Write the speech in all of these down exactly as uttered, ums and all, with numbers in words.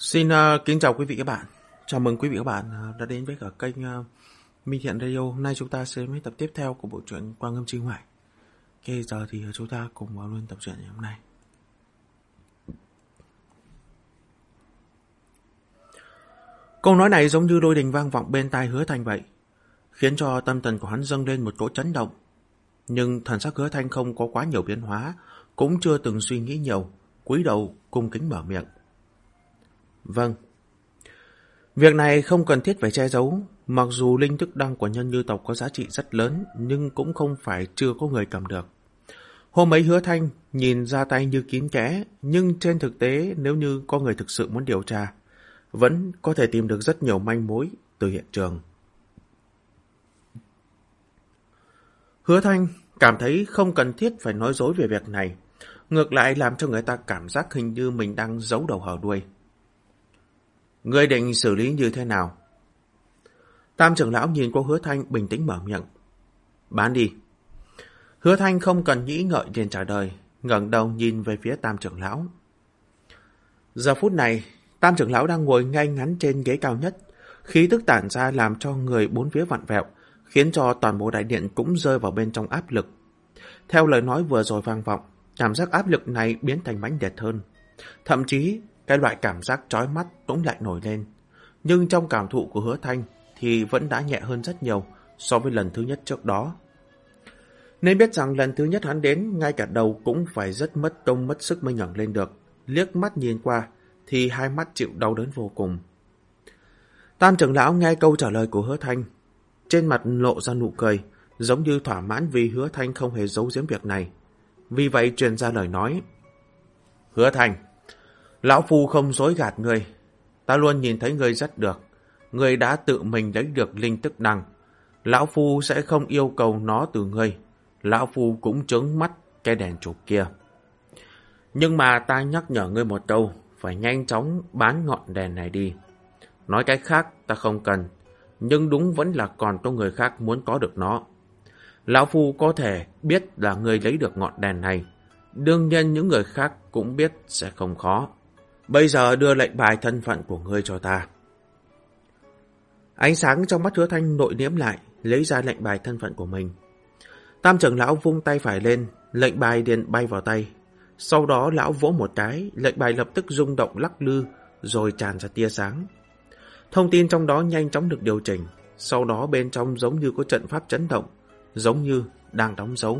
Xin uh, kính chào quý vị các bạn. Chào mừng quý vị các bạn uh, đã đến với cả kênh uh, Minh Thiện Radio. Hôm nay chúng ta sẽ đến với tập tiếp theo của bộ truyện Quang Âm Chi Ngoại. Ok, giờ thì chúng ta cùng vào luôn tập truyện ngày hôm nay. Câu nói này giống như lôi đình vang vọng bên tai Hứa Thanh vậy, khiến cho tâm thần của hắn dâng lên một cỗ chấn động. Nhưng thần sắc Hứa Thanh không có quá nhiều biến hóa, cũng chưa từng suy nghĩ nhiều, cúi đầu cung kính mở miệng. Vâng. Việc này không cần thiết phải che giấu. Mặc dù linh thức đăng của nhân như tộc có giá trị rất lớn, nhưng cũng không phải chưa có người cầm được. Hôm ấy Hứa Thanh nhìn ra tay như kín kẽ, nhưng trên thực tế nếu như có người thực sự muốn điều tra, vẫn có thể tìm được rất nhiều manh mối từ hiện trường. Hứa Thanh cảm thấy không cần thiết phải nói dối về việc này, ngược lại làm cho người ta cảm giác hình như mình đang giấu đầu hở đuôi. Ngươi định xử lý như thế nào? Tam trưởng lão nhìn qua Hứa Thanh bình tĩnh mở miệng. Bán đi. Hứa Thanh không cần nghĩ ngợi liền trả lời, ngẩng đầu nhìn về phía Tam trưởng lão. Giờ phút này, Tam trưởng lão đang ngồi ngay ngắn trên ghế cao nhất, khí tức tản ra làm cho người bốn phía vặn vẹo, khiến cho toàn bộ đại điện cũng rơi vào bên trong áp lực. Theo lời nói vừa rồi vang vọng, cảm giác áp lực này biến thành mãnh liệt hơn. Thậm chí, cái loại cảm giác chói mắt cũng lại nổi lên. Nhưng trong cảm thụ của Hứa Thanh thì vẫn đã nhẹ hơn rất nhiều so với lần thứ nhất trước đó. Nên biết rằng lần thứ nhất hắn đến, ngay cả đầu cũng phải rất mất công mất sức mới ngẩng lên được. Liếc mắt nhìn qua thì hai mắt chịu đau đớn vô cùng. Tam trưởng lão nghe câu trả lời của Hứa Thanh, trên mặt lộ ra nụ cười, giống như thỏa mãn vì Hứa Thanh không hề giấu giếm việc này. Vì vậy truyền ra lời nói. Hứa Thanh, lão phu không dối gạt ngươi, ta luôn nhìn thấy ngươi rất được. Ngươi đã tự mình lấy được linh tức đăng, lão phu sẽ không yêu cầu nó từ ngươi. Lão phu cũng trướng mắt cái đèn chụp kia. Nhưng mà ta nhắc nhở ngươi một câu, phải nhanh chóng bán ngọn đèn này đi. Nói cách khác ta không cần, nhưng đúng vẫn là còn có người khác muốn có được nó. Lão phu có thể biết là ngươi lấy được ngọn đèn này, đương nhiên những người khác cũng biết sẽ không khó. Bây giờ đưa lệnh bài thân phận của ngươi cho ta. Ánh sáng trong mắt Hứa Thanh nội liễm lại, lấy ra lệnh bài thân phận của mình. Tam trưởng lão vung tay phải lên, lệnh bài liền bay vào tay. Sau đó lão vỗ một cái, lệnh bài lập tức rung động lắc lư, rồi tràn ra tia sáng. Thông tin trong đó nhanh chóng được điều chỉnh, sau đó bên trong giống như có trận pháp chấn động, giống như đang đóng dấu.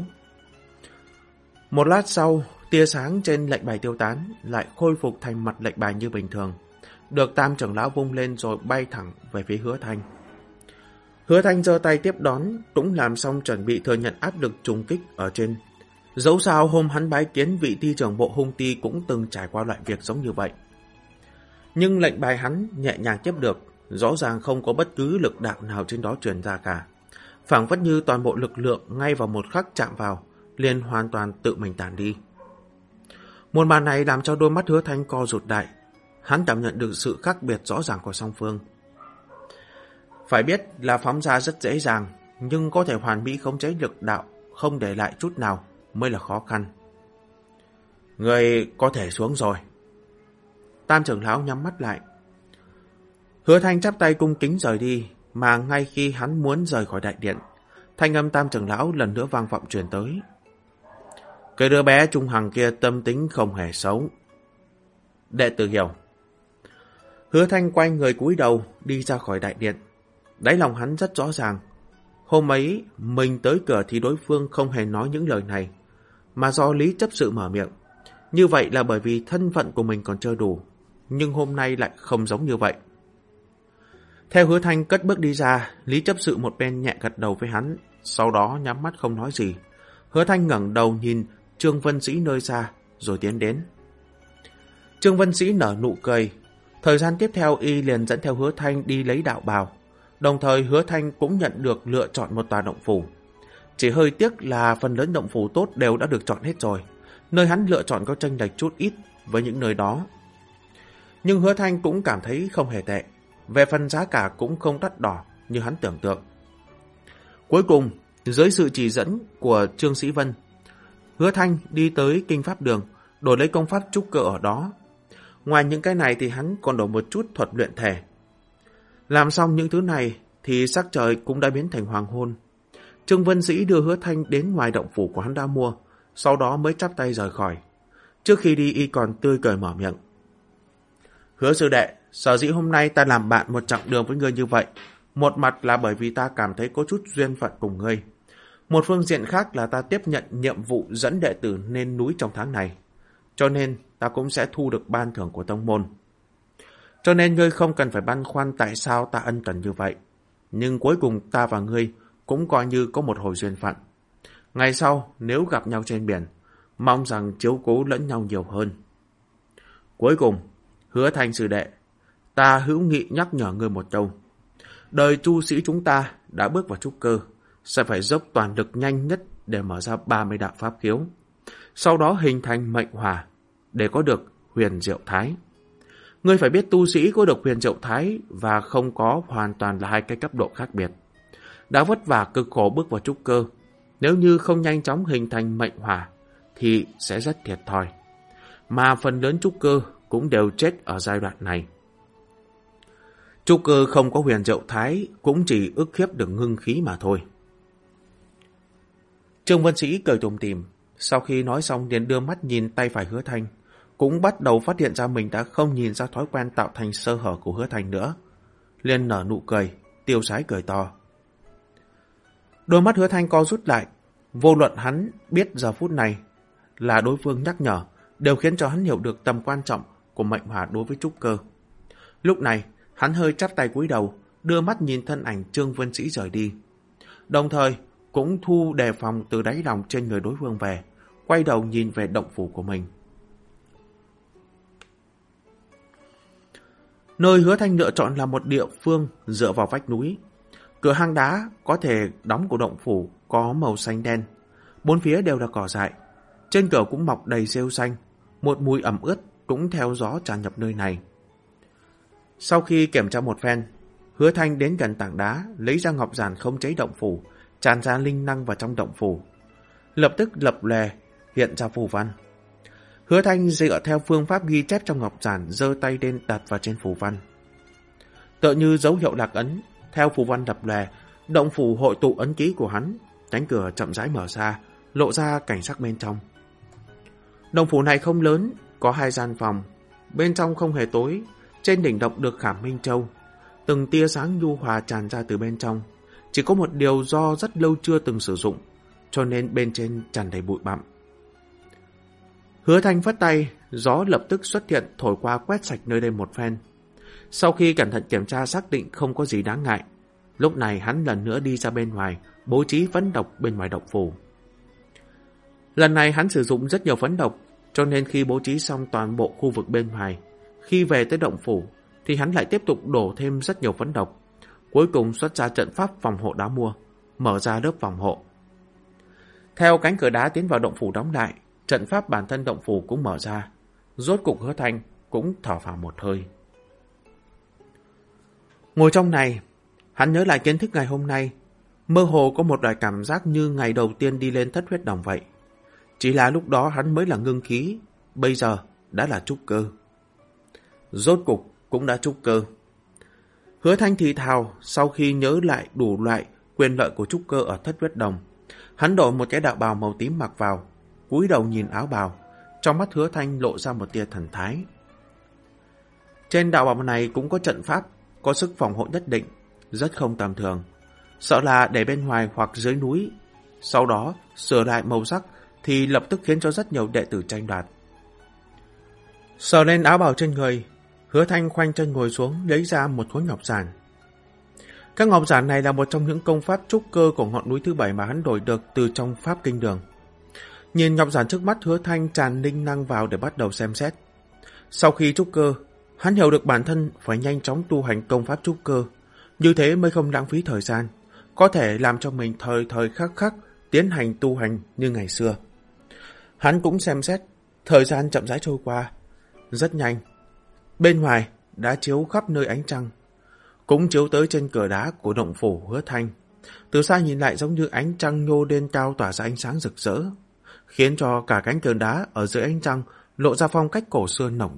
Một lát sau, tia sáng trên lệnh bài tiêu tán, lại khôi phục thành mặt lệnh bài như bình thường. Được Tam trưởng lão vung lên rồi bay thẳng về phía Hứa Thanh. Hứa Thanh giơ tay tiếp đón, cũng làm xong chuẩn bị thừa nhận áp lực trùng kích ở trên. Dẫu sao hôm hắn bái kiến vị ty trưởng bộ hung ty cũng từng trải qua loại việc giống như vậy. Nhưng lệnh bài hắn nhẹ nhàng tiếp được, rõ ràng không có bất cứ lực đạo nào trên đó truyền ra cả. Phảng phất như toàn bộ lực lượng ngay vào một khắc chạm vào, liền hoàn toàn tự mình tản đi. Một màn này làm cho đôi mắt Hứa Thanh co rụt lại. Hắn cảm nhận được sự khác biệt rõ ràng của song phương. Phải biết là phóng ra rất dễ dàng, nhưng có thể hoàn mỹ khống chế lực đạo, không để lại chút nào mới là khó khăn. Người có thể xuống rồi. Tam trưởng lão nhắm mắt lại. Hứa Thanh chắp tay cung kính rời đi, mà ngay khi hắn muốn rời khỏi đại điện, thanh âm Tam trưởng lão lần nữa vang vọng truyền tới. Cái đứa bé Trung Hằng kia tâm tính không hề xấu. Đệ tử hiểu. Hứa Thanh quay người cúi đầu đi ra khỏi đại điện. Đáy lòng hắn rất rõ ràng. Hôm ấy mình tới cửa thì đối phương không hề nói những lời này, mà do Lý chấp sự mở miệng. Như vậy là bởi vì thân phận của mình còn chưa đủ, nhưng hôm nay lại không giống như vậy. Theo Hứa Thanh cất bước đi ra, Lý chấp sự một bên nhẹ gật đầu với hắn, sau đó nhắm mắt không nói gì. Hứa Thanh ngẩng đầu nhìn Trương Vân Sĩ nơi xa, rồi tiến đến. Trương Vân Sĩ nở nụ cười. Thời gian tiếp theo y liền dẫn theo Hứa Thanh đi lấy đạo bào. Đồng thời Hứa Thanh cũng nhận được lựa chọn một tòa động phủ. Chỉ hơi tiếc là phần lớn động phủ tốt đều đã được chọn hết rồi. Nơi hắn lựa chọn có chênh lệch chút ít với những nơi đó. Nhưng Hứa Thanh cũng cảm thấy không hề tệ. Về phần giá cả cũng không đắt đỏ như hắn tưởng tượng. Cuối cùng, dưới sự chỉ dẫn của Trương Sĩ Vân, Hứa Thanh đi tới Kinh Pháp Đường, đổi lấy công pháp trúc cơ ở đó. Ngoài những cái này thì hắn còn đổi một chút thuật luyện thể. Làm xong những thứ này thì sắc trời cũng đã biến thành hoàng hôn. Trương Vân Sĩ đưa Hứa Thanh đến ngoài động phủ của hắn đã mua, sau đó mới chắp tay rời khỏi. Trước khi đi y còn tươi cười mở miệng. Hứa sư đệ, sở dĩ hôm nay ta làm bạn một chặng đường với ngươi như vậy, một mặt là bởi vì ta cảm thấy có chút duyên phận cùng ngươi. Một phương diện khác là ta tiếp nhận nhiệm vụ dẫn đệ tử lên núi trong tháng này. Cho nên ta cũng sẽ thu được ban thưởng của tông môn. Cho nên ngươi không cần phải băn khoăn tại sao ta ân cần như vậy. Nhưng cuối cùng ta và ngươi cũng coi như có một hồi duyên phận. Ngày sau nếu gặp nhau trên biển, mong rằng chiếu cố lẫn nhau nhiều hơn. Cuối cùng, Hứa Thanh sư đệ, ta hữu nghị nhắc nhở ngươi một câu. Đời tu sĩ chúng ta đã bước vào trúc cơ, sẽ phải dốc toàn lực nhanh nhất để mở ra ba mươi đạo pháp khiếu. Sau đó hình thành mệnh hỏa để có được huyền diệu thái. Ngươi phải biết tu sĩ có được huyền diệu thái và không có hoàn toàn là hai cái cấp độ khác biệt. Đã vất vả cực khổ bước vào trúc cơ, nếu như không nhanh chóng hình thành mệnh hỏa thì sẽ rất thiệt thòi. Mà phần lớn trúc cơ cũng đều chết ở giai đoạn này. Trúc cơ không có huyền diệu thái cũng chỉ ức hiếp được ngưng khí mà thôi. Trương Vân Sĩ cười tủm tỉm, sau khi nói xong liền đưa mắt nhìn tay phải Hứa Thanh, cũng bắt đầu phát hiện ra mình đã không nhìn ra thói quen tạo thành sơ hở của Hứa Thanh nữa. Liền nở nụ cười, tiêu sái cười to. Đôi mắt Hứa Thanh co rút lại, vô luận hắn biết giờ phút này là đối phương nhắc nhở, đều khiến cho hắn hiểu được tầm quan trọng của mệnh hỏa đối với trúc cơ. Lúc này, hắn hơi chắp tay cúi đầu, đưa mắt nhìn thân ảnh Trương Vân Sĩ rời đi. Đồng thời, cũng thu đề phòng từ đáy lòng trên người đối phương về, quay đầu nhìn về động phủ của mình. Nơi Hứa Thanh lựa chọn là một địa phương dựa vào vách núi. Cửa hang đá có thể đóng của động phủ có màu xanh đen, bốn phía đều là cỏ dại. Trên cửa cũng mọc đầy rêu xanh, một mùi ẩm ướt cũng theo gió tràn nhập nơi này. Sau khi kiểm tra một phen, Hứa Thanh đến gần tảng đá, lấy ra ngọc giản không cháy động phủ, tràn ra linh năng vào trong động phủ. Lập tức lập lè hiện ra phù văn. Hứa Thanh dựa theo phương pháp ghi chép trong ngọc giản, giơ tay lên đặt vào trên phù văn. Tựa như dấu hiệu lạc ấn, theo phù văn lập lè, động phủ hội tụ ấn ký của hắn, cánh cửa chậm rãi mở ra, lộ ra cảnh sắc bên trong. Động phủ này không lớn, có hai gian phòng, bên trong không hề tối, trên đỉnh động được khảm minh châu, từng tia sáng nhu hòa tràn ra từ bên trong. Chỉ có một điều do rất lâu chưa từng sử dụng, cho nên bên trên tràn đầy bụi bặm. Hứa Thanh phất tay, gió lập tức xuất hiện thổi qua quét sạch nơi đây một phen. Sau khi cẩn thận kiểm tra xác định không có gì đáng ngại, lúc này hắn lần nữa đi ra bên ngoài, bố trí phấn độc bên ngoài động phủ. Lần này hắn sử dụng rất nhiều phấn độc, cho nên khi bố trí xong toàn bộ khu vực bên ngoài, khi về tới động phủ thì hắn lại tiếp tục đổ thêm rất nhiều phấn độc. Cuối cùng xuất ra trận pháp phòng hộ đã mua, mở ra lớp phòng hộ. Theo cánh cửa đá tiến vào động phủ đóng lại, trận pháp bản thân động phủ cũng mở ra. Rốt cục Hứa Thanh cũng thở phào một hơi. Ngồi trong này, hắn nhớ lại kiến thức ngày hôm nay, mơ hồ có một loại cảm giác như ngày đầu tiên đi lên thất huyết đồng vậy. Chỉ là lúc đó hắn mới là ngưng khí, bây giờ đã là trúc cơ. Rốt cục cũng đã trúc cơ. Hứa Thanh thì thào, sau khi nhớ lại đủ loại quyền lợi của trúc cơ ở thất huyết đồng, hắn đổi một cái đạo bào màu tím mặc vào, cúi đầu nhìn áo bào, trong mắt Hứa Thanh lộ ra một tia thần thái. Trên đạo bào này cũng có trận pháp, có sức phòng hộ nhất định, rất không tầm thường. Sợ là để bên ngoài hoặc dưới núi, sau đó sửa lại màu sắc thì lập tức khiến cho rất nhiều đệ tử tranh đoạt. Sờ lên áo bào trên người, Hứa Thanh khoanh chân ngồi xuống, lấy ra một khối ngọc giản. Các ngọc giản này là một trong những công pháp trúc cơ của ngọn núi thứ bảy mà hắn đổi được từ trong pháp kinh đường. Nhìn ngọc giản trước mắt, Hứa Thanh tràn linh năng vào để bắt đầu xem xét. Sau khi trúc cơ, hắn hiểu được bản thân phải nhanh chóng tu hành công pháp trúc cơ, như thế mới không lãng phí thời gian, có thể làm cho mình thời thời khắc khắc tiến hành tu hành như ngày xưa. Hắn cũng xem xét, thời gian chậm rãi trôi qua, rất nhanh. Bên ngoài đã chiếu khắp nơi ánh trăng, cũng chiếu tới trên cửa đá của động phủ Hứa Thanh. Từ xa nhìn lại giống như ánh trăng nhô lên cao tỏa ra ánh sáng rực rỡ, khiến cho cả cánh cửa đá ở dưới ánh trăng lộ ra phong cách cổ xưa nồng đậm,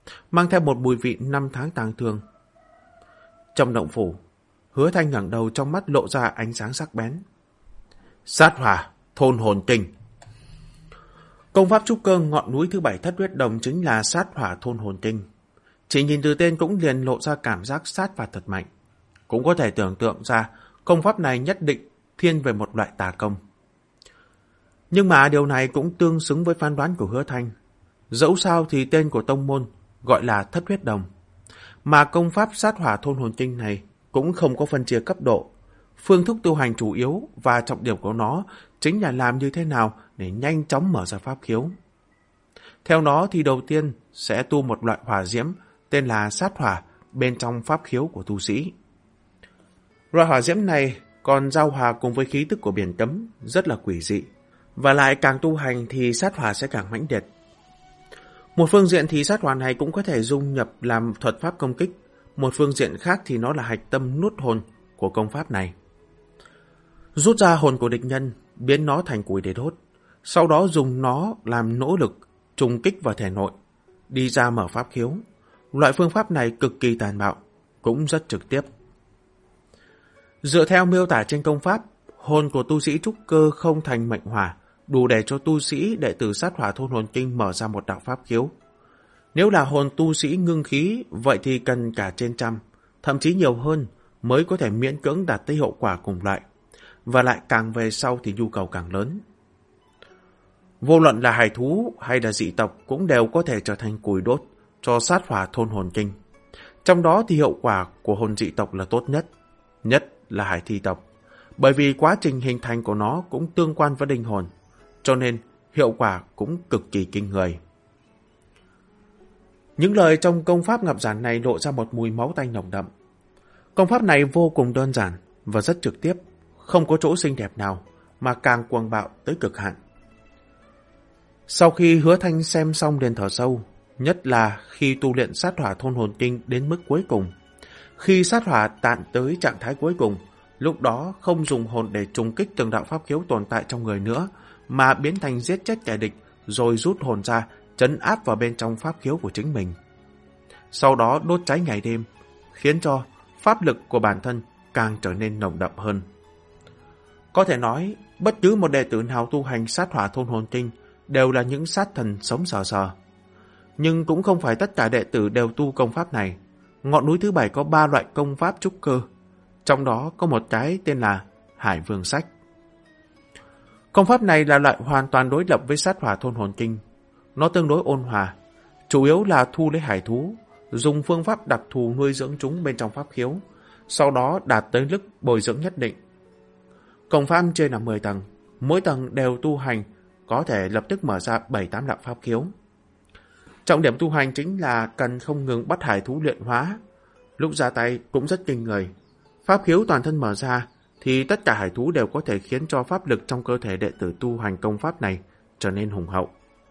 mang theo một mùi vị năm tháng tang thương. Trong động phủ, Hứa Thanh ngẩng đầu, trong mắt lộ ra ánh sáng sắc bén. Sát hỏa, thôn hồn kinh. Công pháp trúc cơ ngọn núi thứ bảy thất huyết đồng chính là sát hỏa thôn hồn kinh. Chỉ nhìn từ tên cũng liền lộ ra cảm giác sát phạt thật mạnh. Cũng có thể tưởng tượng ra công pháp này nhất định thiên về một loại tà công. Nhưng mà điều này cũng tương xứng với phán đoán của Hứa Thanh. Dẫu sao thì tên của tông môn gọi là thất huyết đồng. Mà công pháp sát hỏa thôn hồn kinh này cũng không có phân chia cấp độ. Phương thức tu hành chủ yếu và trọng điểm của nó chính là làm như thế nào để nhanh chóng mở ra pháp khiếu. Theo nó thì đầu tiên sẽ tu một loại hỏa diễm tên là sát hỏa bên trong pháp khiếu của tu sĩ. Loại hỏa diễm này còn giao hòa cùng với khí tức của biển cấm, rất là quỷ dị. Và lại càng tu hành thì sát hỏa sẽ càng mãnh liệt. Một phương diện thì sát hỏa này cũng có thể dung nhập làm thuật pháp công kích. Một phương diện khác thì nó là hạch tâm nuốt hồn của công pháp này. Rút ra hồn của địch nhân, biến nó thành củi để đốt. Sau đó dùng nó làm nỗ lực trùng kích vào thể nội, đi ra mở pháp khiếu. Loại phương pháp này cực kỳ tàn bạo, cũng rất trực tiếp. Dựa theo miêu tả trên công pháp, hồn của tu sĩ trúc cơ không thành mệnh hỏa, đủ để cho tu sĩ đệ tử sát hỏa thôn hồn kinh mở ra một đạo pháp khiếu. Nếu là hồn tu sĩ ngưng khí, vậy thì cần cả trên trăm, thậm chí nhiều hơn mới có thể miễn cưỡng đạt tới hiệu quả cùng loại. Và lại càng về sau thì nhu cầu càng lớn. Vô luận là hải thú hay là dị tộc cũng đều có thể trở thành củi đốt cho sát hỏa thôn hồn kinh. Trong đó thì hiệu quả của hồn dị tộc là tốt nhất, nhất là hải thi tộc. Bởi vì quá trình hình thành của nó cũng tương quan với linh hồn, cho nên hiệu quả cũng cực kỳ kinh người. Những lời trong công pháp ngập giản này lộ ra một mùi máu tanh nồng đậm. Công pháp này vô cùng đơn giản và rất trực tiếp, không có chỗ xinh đẹp nào mà càng cuồng bạo tới cực hạn. Sau khi Hứa Thanh xem xong liền thở sâu, nhất là khi tu luyện sát hỏa thôn hồn kinh đến mức cuối cùng. Khi sát hỏa tạn tới trạng thái cuối cùng, lúc đó không dùng hồn để trùng kích từng đạo pháp khiếu tồn tại trong người nữa, mà biến thành giết chết kẻ địch rồi rút hồn ra, trấn áp vào bên trong pháp khiếu của chính mình. Sau đó đốt cháy ngày đêm, khiến cho pháp lực của bản thân càng trở nên nồng đậm hơn. Có thể nói, bất cứ một đệ tử nào tu hành sát hỏa thôn hồn kinh đều là những sát thần sống sờ sờ. Nhưng cũng không phải tất cả đệ tử đều tu công pháp này. Ngọn núi thứ bảy có ba loại công pháp trúc cơ, trong đó có một cái tên là Hải Vương Sách. Công pháp này là loại hoàn toàn đối lập với sát hỏa thôn hồn kinh. Nó tương đối ôn hòa, chủ yếu là thu lấy hải thú, dùng phương pháp đặc thù nuôi dưỡng chúng bên trong pháp khiếu, sau đó đạt tới mức bồi dưỡng nhất định. Công pháp trên là mười tầng, mỗi tầng đều tu hành có thể lập tức mở ra bảy tám đạo pháp khiếu. Trọng điểm tu hành chính là cần không ngừng bắt hải thú luyện hóa, lúc ra tay cũng rất kinh người. Pháp khiếu toàn thân mở ra thì tất cả hải thú đều có thể khiến cho pháp lực trong cơ thể đệ tử tu hành công pháp này trở nên hùng hậu.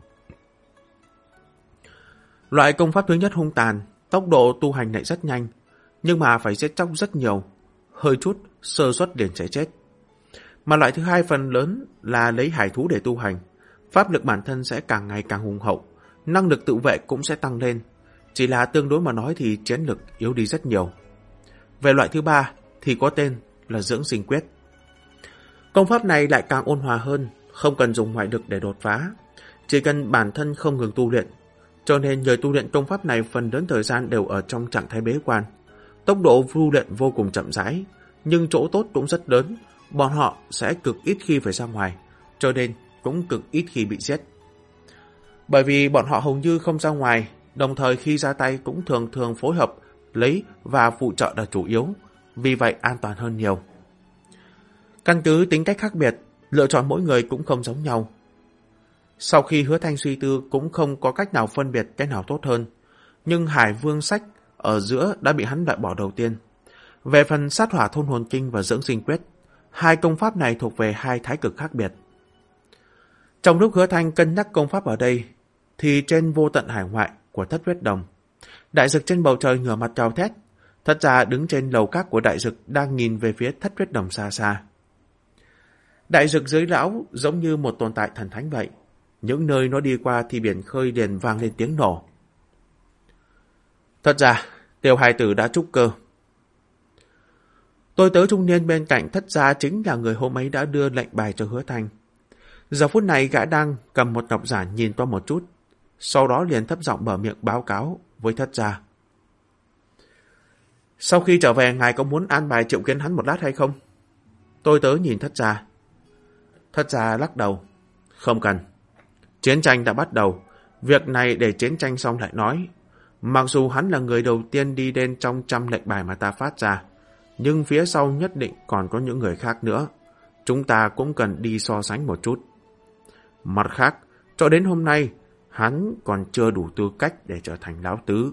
Loại công pháp thứ nhất hung tàn, tốc độ tu hành lại rất nhanh, nhưng mà phải giết chóc rất nhiều, hơi chút sơ suất liền sẽ chết. Mà loại thứ hai phần lớn là lấy hải thú để tu hành, pháp lực bản thân sẽ càng ngày càng hùng hậu, năng lực tự vệ cũng sẽ tăng lên, chỉ là tương đối mà nói thì chiến lực yếu đi rất nhiều. Về loại thứ ba thì có tên là dưỡng sinh quyết. Công pháp này lại càng ôn hòa hơn, không cần dùng ngoại lực để đột phá, chỉ cần bản thân không ngừng tu luyện, cho nên người tu luyện công pháp này phần lớn thời gian đều ở trong trạng thái bế quan. Tốc độ tu luyện vô cùng chậm rãi, nhưng chỗ tốt cũng rất lớn, bọn họ sẽ cực ít khi phải ra ngoài, cho nên cũng cực ít khi bị giết. Bởi vì bọn họ hầu như không ra ngoài, đồng thời khi ra tay cũng thường thường phối hợp lấy và phụ trợ là chủ yếu, vì vậy an toàn hơn nhiều. Căn cứ tính cách khác biệt, lựa chọn mỗi người cũng không giống nhau. Sau khi Hứa Thanh suy tư cũng không có cách nào phân biệt cái nào tốt hơn, nhưng Hải Vương Sách ở giữa đã bị hắn loại bỏ đầu tiên. Về phần sát hỏa thôn hồn kinh và dưỡng sinh quyết, hai công pháp này thuộc về hai thái cực khác biệt. Trong lúc Hứa Thanh cân nhắc công pháp ở đây, thì trên vô tận hải ngoại của Thất Huyết Đồng, đại dực trên bầu trời ngửa mặt gào thét. Thật ra đứng trên lầu các của đại dực đang nhìn về phía Thất Huyết Đồng xa xa. Đại dực dưới lão giống như một tồn tại thần thánh vậy. Những nơi nó đi qua thì biển khơi liền vang lên tiếng nổ. Thật ra, Tiểu hài tử đã trúc cơ. Tôi tớ trung niên bên cạnh Thất gia chính là người hôm ấy đã đưa lệnh bài cho Hứa Thanh. Giờ phút này gã đang cầm một ngọc giản nhìn qua một chút, sau đó liền thấp giọng mở miệng báo cáo với Thất gia. Sau khi trở về, ngài có muốn an bài triệu kiến hắn một lát hay không? Tôi tớ nhìn Thất gia. Thất gia lắc đầu. Không cần. Chiến tranh đã bắt đầu. Việc này để chiến tranh xong lại nói. Mặc dù hắn là người đầu tiên đi đến trong trăm lệnh bài mà ta phát ra, nhưng phía sau nhất định còn có những người khác nữa. Chúng ta cũng cần đi so sánh một chút. Mặt khác, cho đến hôm nay, hắn còn chưa đủ tư cách để trở thành lão tứ.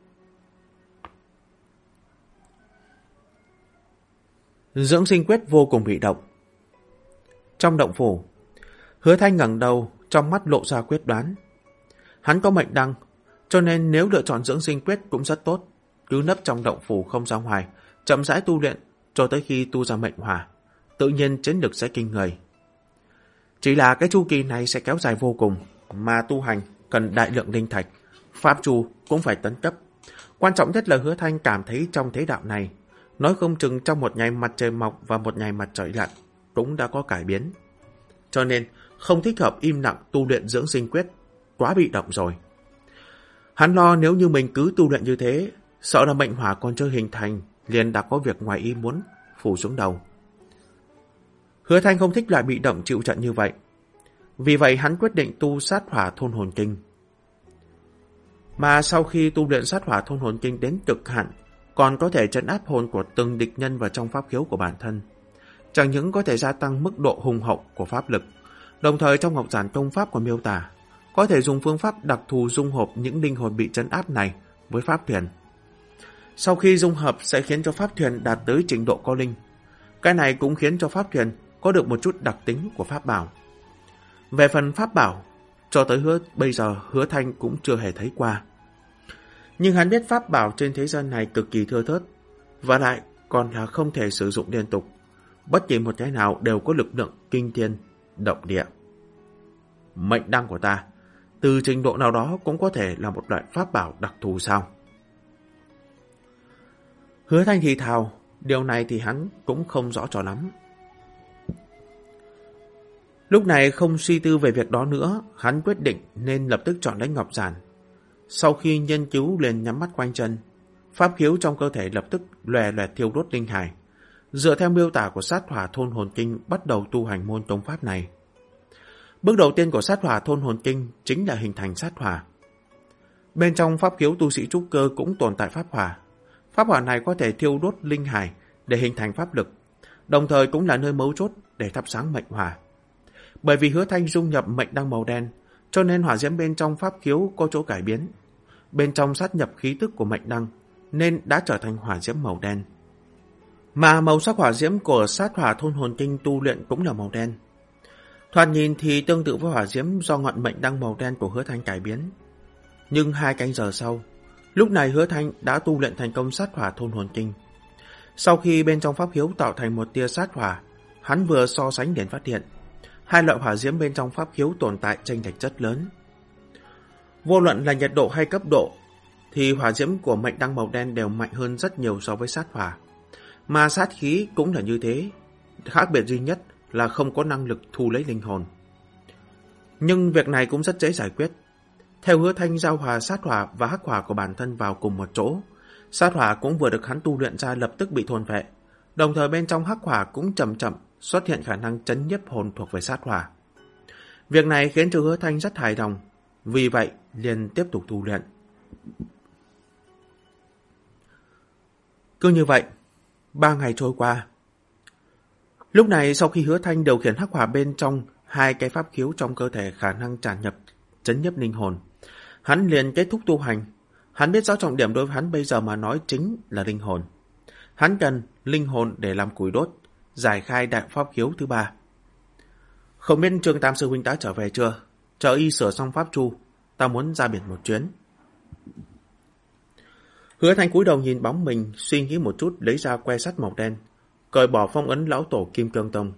Dưỡng sinh quyết vô cùng bị động. Trong động phủ, Hứa Thanh ngẩng đầu, trong mắt lộ ra quyết đoán. Hắn có mệnh đăng, cho nên nếu lựa chọn dưỡng sinh quyết cũng rất tốt. Cứ nấp trong động phủ không ra ngoài, chậm rãi tu luyện cho tới khi tu ra mệnh hỏa, tự nhiên chiến lực sẽ kinh người. Chỉ là cái chu kỳ này sẽ kéo dài vô cùng, mà tu hành cần đại lượng linh thạch, pháp chu cũng phải tấn cấp. Quan trọng nhất là Hứa Thanh cảm thấy trong thế đạo này, nói không chừng trong một ngày mặt trời mọc và một ngày mặt trời lặn cũng đã có cải biến. Cho nên không thích hợp im lặng tu luyện dưỡng sinh quyết, quá bị động rồi. Hắn lo nếu như mình cứ tu luyện như thế, sợ là mệnh hỏa còn chưa hình thành, liền đã có việc ngoài ý muốn phủ xuống đầu. Hứa Thanh không thích loại bị động chịu trận như vậy. Vì vậy hắn quyết định tu sát hỏa thôn hồn kinh. Mà sau khi tu luyện sát hỏa thôn hồn kinh đến cực hạn, còn có thể trấn áp hồn của từng địch nhân vào trong pháp khiếu của bản thân. Chẳng những có thể gia tăng mức độ hùng hậu của pháp lực, đồng thời trong ngọc giản công pháp của miêu tả, có thể dùng phương pháp đặc thù dung hợp những linh hồn bị trấn áp này với pháp thuyền. Sau khi dung hợp sẽ khiến cho pháp thuyền đạt tới trình độ có linh. Cái này cũng khiến cho pháp thuyền có được một chút đặc tính của pháp bảo. Về phần pháp bảo, cho tới hứa bây giờ Hứa Thanh cũng chưa hề thấy qua. Nhưng hắn biết pháp bảo trên thế gian này cực kỳ thưa thớt, và lại còn là không thể sử dụng liên tục. Bất kỳ một cái nào đều có lực lượng kinh thiên, động địa. Mệnh đăng của ta, từ trình độ nào đó cũng có thể là một loại pháp bảo đặc thù sao? Hứa Thanh thì thào, điều này thì hắn cũng không rõ cho lắm. Lúc này không suy tư về việc đó nữa, hắn quyết định nên lập tức chọn lấy ngọc giản. Sau khi nghiên cứu liền nhắm mắt quanh chân, pháp khiếu trong cơ thể lập tức lòe lòe thiêu đốt linh hải. Dựa theo miêu tả của sát hỏa thôn hồn kinh bắt đầu tu hành môn tông pháp này. Bước đầu tiên của sát hỏa thôn hồn kinh chính là hình thành sát hỏa. Bên trong pháp khiếu tu sĩ trúc cơ cũng tồn tại pháp hỏa. Pháp hỏa này có thể thiêu đốt linh hải để hình thành pháp lực, đồng thời cũng là nơi mấu chốt để thắp sáng mệnh hỏa. Bởi vì Hứa Thanh dung nhập mệnh đăng màu đen, cho nên hỏa diễm bên trong pháp khiếu có chỗ cải biến. Bên trong sát nhập khí tức của mệnh đăng, nên đã trở thành hỏa diễm màu đen. Mà màu sắc hỏa diễm của sát hỏa thôn hồn kinh tu luyện cũng là màu đen. Thoạt nhìn thì tương tự với hỏa diễm do ngọn mệnh đăng màu đen của Hứa Thanh cải biến. Nhưng hai canh giờ sau, lúc này Hứa Thanh đã tu luyện thành công sát hỏa thôn hồn kinh. Sau khi bên trong pháp khiếu tạo thành một tia sát hỏa, hắn vừa so sánh đến phát hiện hai loại hỏa diễm bên trong pháp khiếu tồn tại chênh lệch rất lớn. Vô luận là nhiệt độ hay cấp độ, thì hỏa diễm của mệnh đăng màu đen đều mạnh hơn rất nhiều so với sát hỏa. Mà sát khí cũng là như thế, khác biệt duy nhất là không có năng lực thu lấy linh hồn. Nhưng việc này cũng rất dễ giải quyết. Theo Hứa Thanh giao hòa sát hỏa và hắc hỏa của bản thân vào cùng một chỗ, sát hỏa cũng vừa được hắn tu luyện ra lập tức bị thôn phệ, đồng thời bên trong hắc hỏa cũng chậm chậm xuất hiện khả năng chấn nhiếp hồn thuộc về sát hỏa. Việc này khiến cho Hứa Thanh rất hài lòng, vì vậy liền tiếp tục tu luyện. Cứ như vậy, ba ngày trôi qua. Lúc này sau khi Hứa Thanh điều khiển hắc hỏa bên trong hai cái pháp khiếu trong cơ thể khả năng tràn nhập chấn nhiếp linh hồn, hắn liền kết thúc tu hành. Hắn biết rõ trọng điểm đối với hắn bây giờ mà nói chính là linh hồn. Hắn cần linh hồn để làm củi đốt, giải khai đại pháp khiếu thứ ba. Không biết Trương Tam sư huynh đã trở về chưa? Chờ y sửa xong pháp chu, ta muốn ra biển một chuyến. Hứa Thanh cúi đầu nhìn bóng mình, suy nghĩ một chút, lấy ra que sắt màu đen, cởi bỏ phong ấn lão tổ Kim Cương Tông.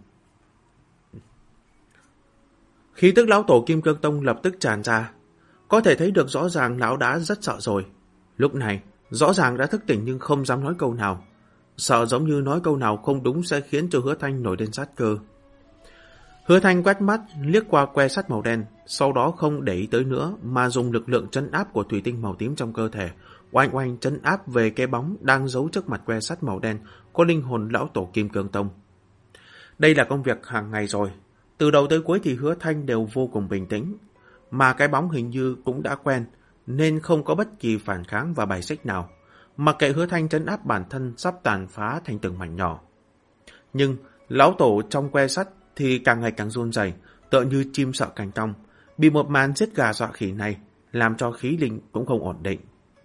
Khí tức lão tổ Kim Cương Tông lập tức tràn ra, có thể thấy được rõ ràng lão đã rất sợ rồi. Lúc này Rõ ràng đã thức tỉnh nhưng không dám nói câu nào. Sợ giống như nói câu nào không đúng sẽ khiến cho Hứa Thanh nổi lên sát cơ. Hứa Thanh quét mắt, liếc qua que sắt màu đen, sau đó không để ý tới nữa mà dùng lực lượng trấn áp của thủy tinh màu tím trong cơ thể, oanh oanh trấn áp về cái bóng đang giấu trước mặt que sắt màu đen có linh hồn lão tổ Kim Cương Tông. Đây là công việc hàng ngày rồi, từ đầu tới cuối thì Hứa Thanh đều vô cùng bình tĩnh, mà cái bóng hình như cũng đã quen, nên không có bất kỳ phản kháng và bài xích nào, mặc kệ Hứa Thanh trấn áp bản thân sắp tàn phá thành từng mảnh nhỏ. Nhưng lão tổ trong que sắt thì càng ngày càng run rẩy, tựa như chim sợ cành tong, bị một màn giết gà dọa khỉ này làm cho khí linh cũng không ổn định.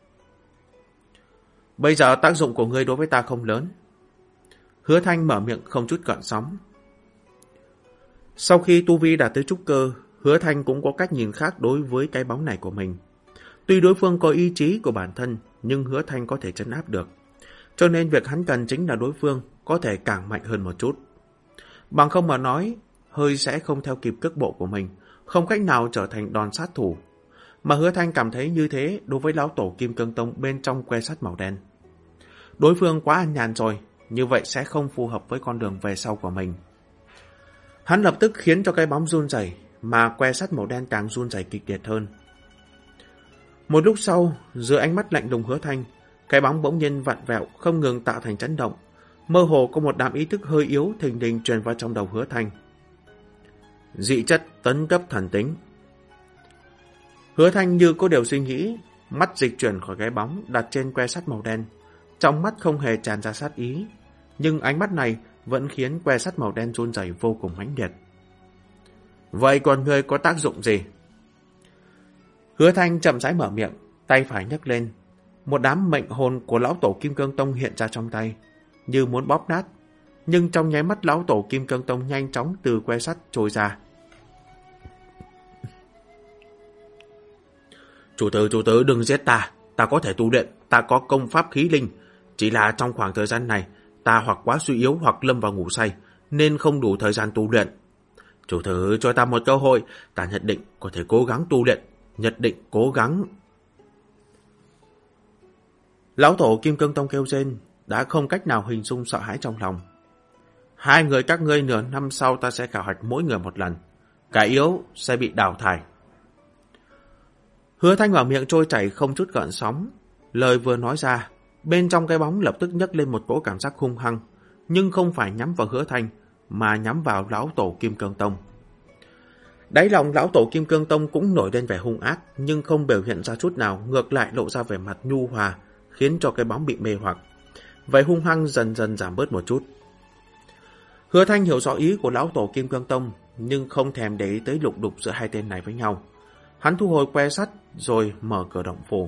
Bây giờ tác dụng của ngươi đối với ta không lớn. Hứa Thanh mở miệng không chút gợn sóng. Sau khi tu vi đạt tới trúc cơ, Hứa Thanh cũng có cách nhìn khác đối với cái bóng này của mình. Tuy đối phương có ý chí của bản thân, nhưng Hứa Thanh có thể trấn áp được. Cho nên việc hắn cần chính là đối phương có thể càng mạnh hơn một chút. Bằng không mà nói, hơi sẽ không theo kịp cước bộ của mình, không cách nào trở thành đòn sát thủ. Mà Hứa Thanh cảm thấy như thế đối với lão tổ Kim Cương Tông bên trong que sắt màu đen. Đối phương quá an nhàn rồi, như vậy sẽ không phù hợp với con đường về sau của mình. Hắn lập tức khiến cho cái bóng run rẩy, mà que sắt màu đen càng run rẩy kịch liệt hơn. Một lúc sau, dưới ánh mắt lạnh lùng Hứa Thanh, cái bóng bỗng nhiên vặn vẹo không ngừng tạo thành chấn động. Mơ hồ có một đám ý thức hơi yếu thình lình truyền vào trong đầu Hứa Thanh. Dị chất tấn cấp thần tính. Hứa Thanh như có điều suy nghĩ, mắt dịch chuyển khỏi cái bóng đặt trên que sắt màu đen. Trong mắt không hề tràn ra sát ý, nhưng ánh mắt này vẫn khiến que sắt màu đen run rẩy vô cùng mãnh liệt. Vậy còn ngươi có tác dụng gì? Hứa Thanh chậm rãi mở miệng, tay phải nhấc lên. Một đám mệnh hồn của lão tổ Kim Cương Tông hiện ra trong tay, như muốn bóp nát, nhưng trong nháy mắt lão tổ Kim Cương Tông nhanh chóng từ que sắt trôi ra. Chủ tử, chủ tử đừng giết ta, ta có thể tu luyện, ta có công pháp khí linh, chỉ là trong khoảng thời gian này ta hoặc quá suy yếu hoặc lâm vào ngủ say, nên không đủ thời gian tu luyện. Chủ tử cho ta một cơ hội, ta nhất định có thể cố gắng tu luyện, nhất định cố gắng. Lão tổ Kim Cương Tông kêu rên, đã không cách nào hình dung sợ hãi trong lòng. Hai người các ngươi nửa năm sau ta sẽ khảo hạch mỗi người một lần, kẻ yếu sẽ bị đào thải. Hứa Thanh vào miệng trôi chảy không chút gợn sóng, lời vừa nói ra, bên trong cái bóng lập tức nhấc lên một cỗ cảm giác hung hăng, nhưng không phải nhắm vào Hứa Thanh, mà nhắm vào lão tổ Kim Cương Tông. Đáy lòng lão tổ Kim Cương Tông cũng nổi lên vẻ hung ác, nhưng không biểu hiện ra chút nào, ngược lại lộ ra vẻ mặt nhu hòa, khiến cho cái bóng bị mê hoặc. Vậy hung hăng dần dần giảm bớt một chút. Hứa Thanh hiểu rõ ý của lão tổ Kim Cương Tông, nhưng không thèm để ý tới lục đục giữa hai tên này với nhau. Hắn thu hồi que sắt rồi mở cửa động phủ.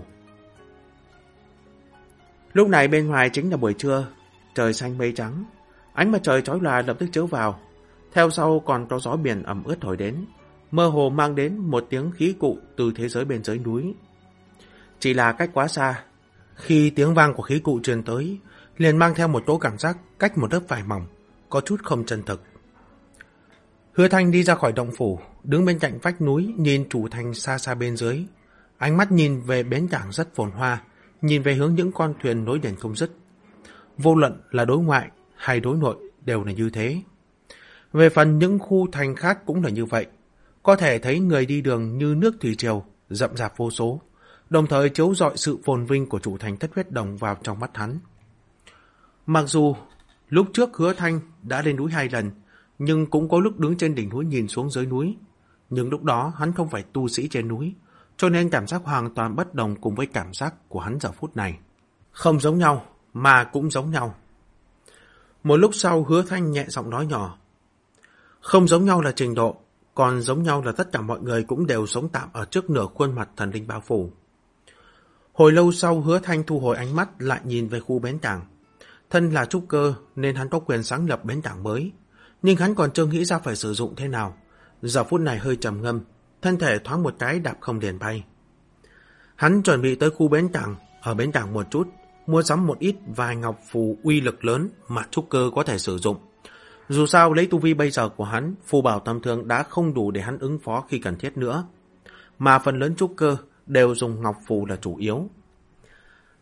Lúc này bên ngoài chính là buổi trưa, trời xanh mây trắng, ánh mặt trời chói lòa lập tức chiếu vào. Theo sau còn có gió biển ẩm ướt thổi đến, mơ hồ mang đến một tiếng khí cụ từ thế giới bên dưới núi. Chỉ là cách quá xa, khi tiếng vang của khí cụ truyền tới, liền mang theo một cỗ cảm giác cách một lớp vải mỏng, có chút không chân thực. Hứa Thanh đi ra khỏi động phủ, đứng bên cạnh vách núi nhìn chủ thành xa xa bên dưới. Ánh mắt nhìn về bến cảng rất phồn hoa, nhìn về hướng những con thuyền nối liền không dứt. Vô luận là đối ngoại hay đối nội đều là như thế. Về phần những khu thành khác cũng là như vậy. Có thể thấy người đi đường như nước thủy triều, rậm rạp vô số, đồng thời chiếu rọi sự phồn vinh của chủ thành Thất Huyết Đồng vào trong mắt hắn. Mặc dù lúc trước Hứa Thanh đã lên núi hai lần, nhưng cũng có lúc đứng trên đỉnh núi nhìn xuống dưới núi. Nhưng lúc đó hắn không phải tu sĩ trên núi, cho nên cảm giác hoàn toàn bất đồng cùng với cảm giác của hắn giờ phút này. Không giống nhau, mà cũng giống nhau. Một lúc sau Hứa Thanh nhẹ giọng nói nhỏ. Không giống nhau là trình độ, còn giống nhau là tất cả mọi người cũng đều sống tạm ở trước nửa khuôn mặt thần linh bao phủ. Hồi lâu sau Hứa Thanh thu hồi ánh mắt lại nhìn về khu bến cảng. Thân là trúc cơ nên hắn có quyền sáng lập bến cảng mới, nhưng hắn còn chưa nghĩ ra phải sử dụng thế nào. Giờ phút này hơi trầm ngâm, thân thể thoáng một cái đạp không liền bay. Hắn chuẩn bị tới khu bến cảng, ở bến cảng một chút, mua sắm một ít vài ngọc phù uy lực lớn mà trúc cơ có thể sử dụng. Dù sao lấy tu vi bây giờ của hắn, phù bảo tầm thường đã không đủ để hắn ứng phó khi cần thiết nữa, mà phần lớn trúc cơ đều dùng ngọc phù là chủ yếu.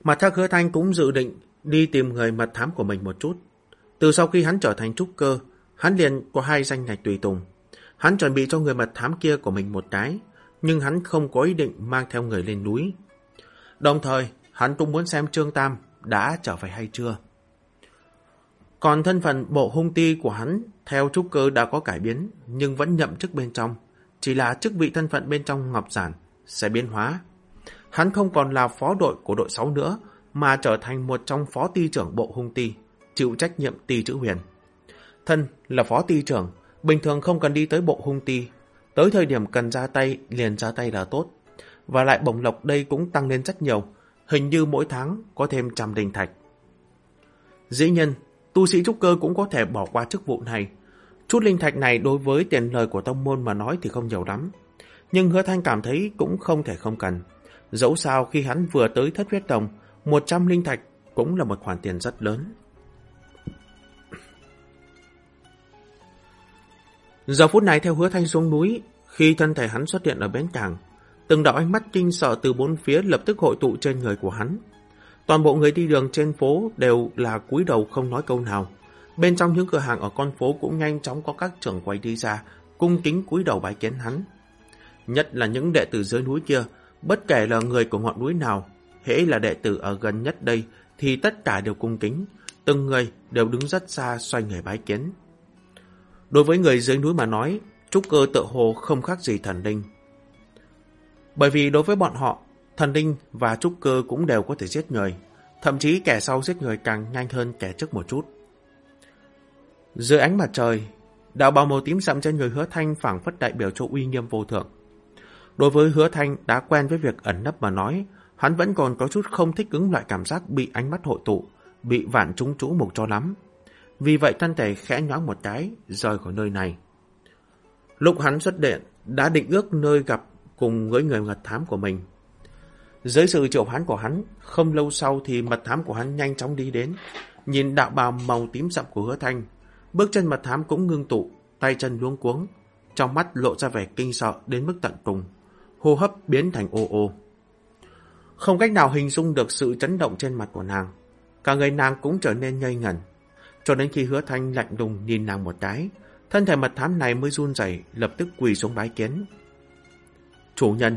Mặt khác Hứa Thanh cũng dự định đi tìm người mật thám của mình một chút. Từ sau khi hắn trở thành trúc cơ, hắn liền có hai danh ngạch tùy tùng. Hắn chuẩn bị cho người mật thám kia của mình một cái, nhưng hắn không có ý định mang theo người lên núi. Đồng thời, hắn cũng muốn xem Trương Tam đã trở về hay chưa. Còn thân phận bộ hung ti của hắn theo trúc cơ đã có cải biến, nhưng vẫn nhậm chức bên trong. Chỉ là chức vị thân phận bên trong ngọc giản sẽ biến hóa. Hắn không còn là phó đội của đội sáu nữa, mà trở thành một trong phó ty trưởng bộ hung ti, chịu trách nhiệm ty chữ huyền. Thân là phó ty trưởng, bình thường không cần đi tới bộ hung ti, tới thời điểm cần ra tay liền ra tay là tốt. Và lại bổng lộc đây cũng tăng lên rất nhiều, hình như mỗi tháng có thêm trăm linh thạch. Dĩ nhiên, tu sĩ trúc cơ cũng có thể bỏ qua chức vụ này. Chút linh thạch này đối với tiền lời của tông môn mà nói thì không nhiều lắm. Nhưng Hứa Thanh cảm thấy cũng không thể không cần. Dẫu sao khi hắn vừa tới Thất Huyết Đồng, một trăm linh thạch cũng là một khoản tiền rất lớn. Giờ phút này theo Hứa Thanh xuống núi, khi thân thể hắn xuất hiện ở bến cảng, từng đạo ánh mắt kinh sợ từ bốn phía lập tức hội tụ trên người của hắn. Toàn bộ người đi đường trên phố đều là cúi đầu không nói câu nào. Bên trong những cửa hàng ở con phố cũng nhanh chóng có các trưởng quầy đi ra, cung kính cúi đầu bái kiến hắn. Nhất là những đệ tử dưới núi kia, bất kể là người của ngọn núi nào, hễ là đệ tử ở gần nhất đây thì tất cả đều cung kính, từng người đều đứng rất xa xoay người bái kiến. Đối với người dưới núi mà nói, trúc cơ tựa hồ không khác gì thần linh. Bởi vì đối với bọn họ, thần linh và trúc cơ cũng đều có thể giết người, thậm chí kẻ sau giết người càng nhanh hơn kẻ trước một chút. Dưới ánh mặt trời, đạo bào màu tím sậm trên người Hứa Thanh phảng phất đại biểu cho uy nghiêm vô thượng. Đối với Hứa Thanh đã quen với việc ẩn nấp mà nói, hắn vẫn còn có chút không thích ứng loại cảm giác bị ánh mắt hội tụ, bị vạn chúng chú mục cho lắm. Vì vậy thân thể khẽ nhoáng một cái, rời khỏi nơi này. Lúc hắn xuất điện, đã định ước nơi gặp cùng với người mật thám của mình. Dưới sự triệu hoán của hắn, không lâu sau thì mật thám của hắn nhanh chóng đi đến. Nhìn đạo bào màu tím sậm của Hứa Thanh, bước chân mật thám cũng ngưng tụ, tay chân luống cuống, trong mắt lộ ra vẻ kinh sợ đến mức tận cùng, hô hấp biến thành ô ô. Không cách nào hình dung được sự chấn động trên mặt của nàng, cả người nàng cũng trở nên ngây ngẩn. Cho đến khi Hứa Thanh lạnh lùng nhìn nàng một cái, thân thể mật thám này mới run rẩy, lập tức quỳ xuống bái kiến. Chủ nhân.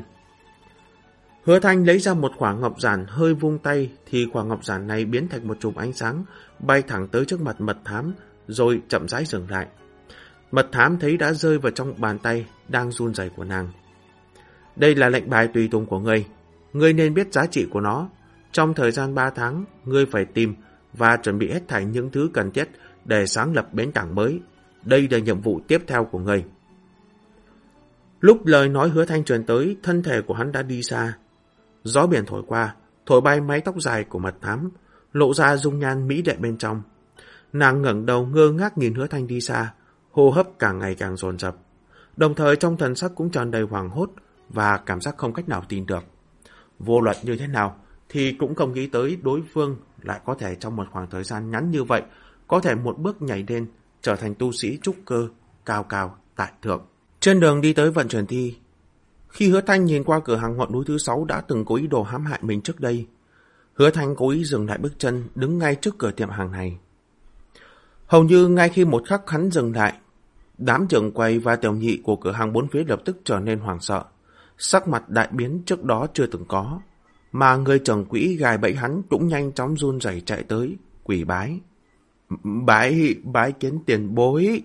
Hứa Thanh lấy ra một quả ngọc giản, hơi vung tay thì quả ngọc giản này biến thành một chùm ánh sáng, bay thẳng tới trước mặt mật thám, rồi chậm rãi dừng lại. Mật thám thấy đã rơi vào trong bàn tay đang run rẩy của nàng. Đây là lệnh bài tùy tùng của ngươi, ngươi nên biết giá trị của nó. Trong thời gian ba tháng, ngươi phải tìm và chuẩn bị hết thảy những thứ cần thiết để sáng lập bến cảng mới. Đây là nhiệm vụ tiếp theo của ngươi. Lúc lời nói Hứa Thanh truyền tới, thân thể của hắn đã đi xa. Gió biển thổi qua, thổi bay mái tóc dài của mật thám, lộ ra dung nhan mỹ lệ bên trong. Nàng ngẩng đầu ngơ ngác nhìn Hứa Thanh đi xa, hô hấp càng ngày càng dồn dập, đồng thời trong thần sắc cũng tràn đầy hoảng hốt và cảm giác không cách nào tin được. Vô luận như thế nào thì cũng không nghĩ tới đối phương lại có thể trong một khoảng thời gian ngắn như vậy có thể một bước nhảy lên trở thành tu sĩ trúc cơ cao cao tại thượng. Trên đường đi tới vận chuyển thi, khi Hứa Thanh nhìn qua cửa hàng ngọn núi thứ sáu đã từng có ý đồ hãm hại mình trước đây, Hứa Thanh cố ý dừng lại bước chân, đứng ngay trước cửa tiệm hàng này. Hầu như ngay khi một khắc hắn dừng lại, đám trưởng quầy và tiểu nhị của cửa hàng bốn phía lập tức trở nên hoảng sợ, sắc mặt đại biến trước đó chưa từng có, mà người trưởng quỹ gài bẫy hắn cũng nhanh chóng run rẩy chạy tới, quỳ bái. Bái, bái kiến tiền bối.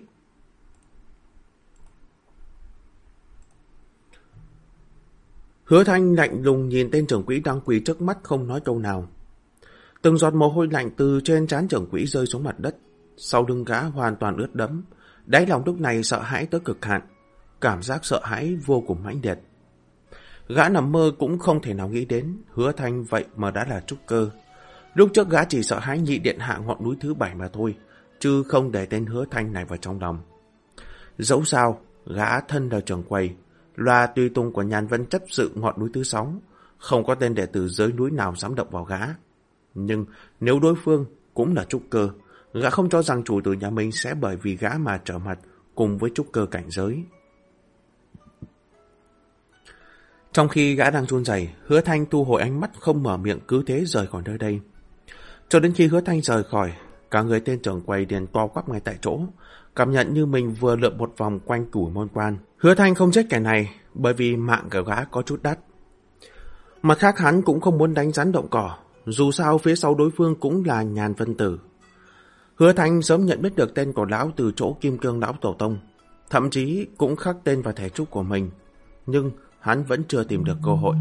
Hứa Thanh lạnh lùng nhìn tên trưởng quỹ đang quỳ trước mắt không nói câu nào. Từng giọt mồ hôi lạnh từ trên trán trưởng quỹ rơi xuống mặt đất, sau lưng gã hoàn toàn ướt đẫm, đáy lòng lúc này sợ hãi tới cực hạn, cảm giác sợ hãi vô cùng mãnh liệt. Gã nằm mơ cũng không thể nào nghĩ đến Hứa Thanh vậy mà đã là trúc cơ. Lúc trước gã chỉ sợ hãi nhị điện hạ ngọn núi thứ bảy mà thôi, chứ không để tên Hứa Thanh này vào trong lòng. Dẫu sao, gã thân là trưởng quầy, là tùy tùng của Nhàn Vân chấp sự ngọn núi thứ sáu, không có tên đệ tử dưới núi nào dám động vào gã. Nhưng nếu đối phương cũng là trúc cơ, gã không cho rằng chủ tử nhà mình sẽ bởi vì gã mà trở mặt cùng với trúc cơ cảnh giới. Trong khi gã đang run rẩy, Hứa Thanh thu hồi ánh mắt không mở miệng, cứ thế rời khỏi nơi đây. Cho đến khi Hứa Thanh rời khỏi, cả người tên trưởng quầy liền co quắp ngay tại chỗ, cảm nhận như mình vừa lượn một vòng quanh cửu môn quan. Hứa Thanh không giết kẻ này bởi vì mạng của gã có chút đắt. Mặt khác hắn cũng không muốn đánh rắn động cỏ, dù sao phía sau đối phương cũng là Nhàn Vân Tử. Hứa Thanh sớm nhận biết được tên của lão từ chỗ Kim Cương lão tổ tông, thậm chí cũng khắc tên vào thẻ trúc của mình, nhưng hắn vẫn chưa tìm được cơ hội.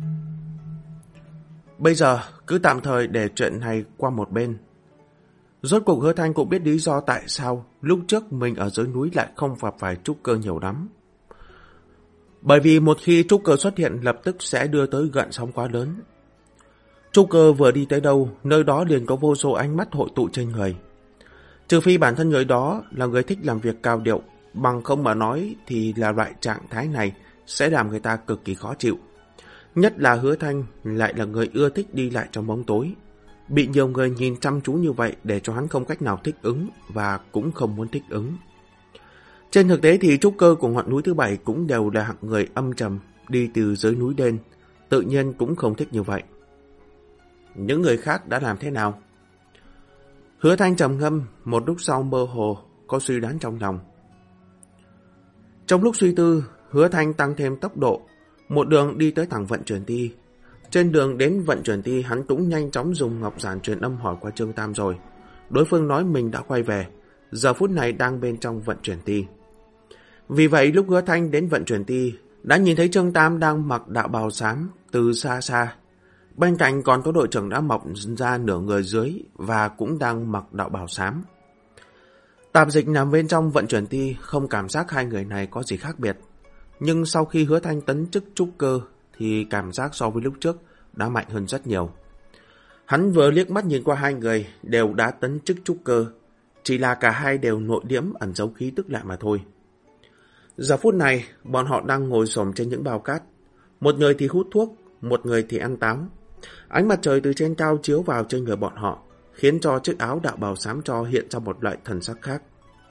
Bây giờ cứ tạm thời để chuyện này qua một bên. Rốt cuộc Hứa Thanh cũng biết lý do tại sao lúc trước mình ở dưới núi lại không gặp phải trúc cơ nhiều lắm. Bởi vì một khi trúc cơ xuất hiện lập tức sẽ đưa tới gợn sóng quá lớn. Trúc cơ vừa đi tới đâu, nơi đó liền có vô số ánh mắt hội tụ trên người. Trừ phi bản thân người đó là người thích làm việc cao điệu, bằng không mà nói thì là loại trạng thái này sẽ làm người ta cực kỳ khó chịu. Nhất là Hứa Thanh lại là người ưa thích đi lại trong bóng tối. Bị nhiều người nhìn chăm chú như vậy để cho hắn không cách nào thích ứng và cũng không muốn thích ứng. Trên thực tế thì trúc cơ của ngọn núi thứ bảy cũng đều là hạng người âm trầm, đi từ dưới núi lên, tự nhiên cũng không thích như vậy. Những người khác đã làm thế nào? Hứa Thanh trầm ngâm, một lúc sau mơ hồ có suy đoán trong lòng. Trong lúc suy tư, Hứa Thanh tăng thêm tốc độ, một đường đi tới thẳng vận chuyển ti. Trên đường đến vận chuyển ti, hắn cũng nhanh chóng dùng ngọc giản truyền âm hỏi qua Trương Tam rồi. Đối phương nói mình đã quay về, giờ phút này đang bên trong vận chuyển ti. Vì vậy lúc Hứa Thanh đến vận chuyển ti, đã nhìn thấy Trương Tam đang mặc đạo bào xám từ xa xa. Bên cạnh còn có đội trưởng đã mọc ra nửa người dưới và cũng đang mặc đạo bào xám. Tạp dịch nằm bên trong vận chuyển ti không cảm giác hai người này có gì khác biệt. Nhưng sau khi Hứa Thanh tấn chức trúc cơ thì cảm giác so với lúc trước đã mạnh hơn rất nhiều. Hắn vừa liếc mắt nhìn qua hai người đều đã tấn chức trúc cơ, chỉ là cả hai đều nội liễm ẩn giấu khí tức lại mà thôi. Giờ phút này bọn họ đang ngồi xổm trên những bao cát, một người thì hút thuốc, một người thì ăn táo. Ánh mặt trời từ trên cao chiếu vào trên người bọn họ, khiến cho chiếc áo đạo bào xám cho hiện ra một loại thần sắc khác.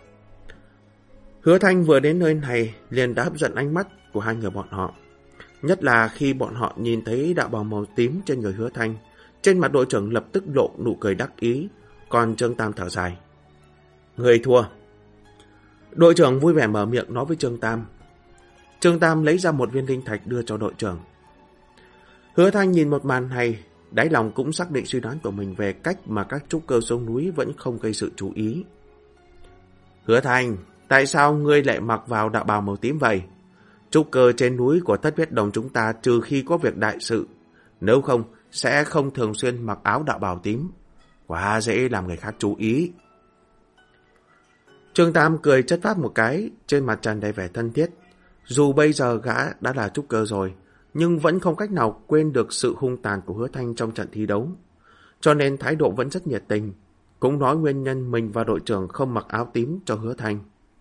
Hứa Thanh vừa đến nơi này liền đã hấp dẫn ánh mắt của hai người bọn họ. Nhất là khi bọn họ nhìn thấy đạo bào màu tím trên người Hứa Thanh, trên mặt đội trưởng lập tức lộ nụ cười đắc ý, còn Trương Tam thở dài. Người thua. Đội trưởng vui vẻ mở miệng nói với Trương Tam. Trương Tam lấy ra một viên linh thạch đưa cho đội trưởng. Hứa Thanh nhìn một màn này, đáy lòng cũng xác định suy đoán của mình về cách mà các trúc cơ xuống núi vẫn không gây sự chú ý. Hứa Thanh, tại sao ngươi lại mặc vào đạo bào màu tím vậy? Trúc cơ trên núi của Thất Huyết Đồng chúng ta trừ khi có việc đại sự, nếu không sẽ không thường xuyên mặc áo đạo bào tím. Quá dễ làm người khác chú ý. Trương Tam cười chất phát một cái, trên mặt tràn đầy vẻ thân thiết. Dù bây giờ gã đã là trúc cơ rồi, nhưng vẫn không cách nào quên được sự hung tàn của Hứa Thanh trong trận thi đấu. Cho nên thái độ vẫn rất nhiệt tình, cũng nói nguyên nhân mình và đội trưởng không mặc áo tím cho Hứa Thanh.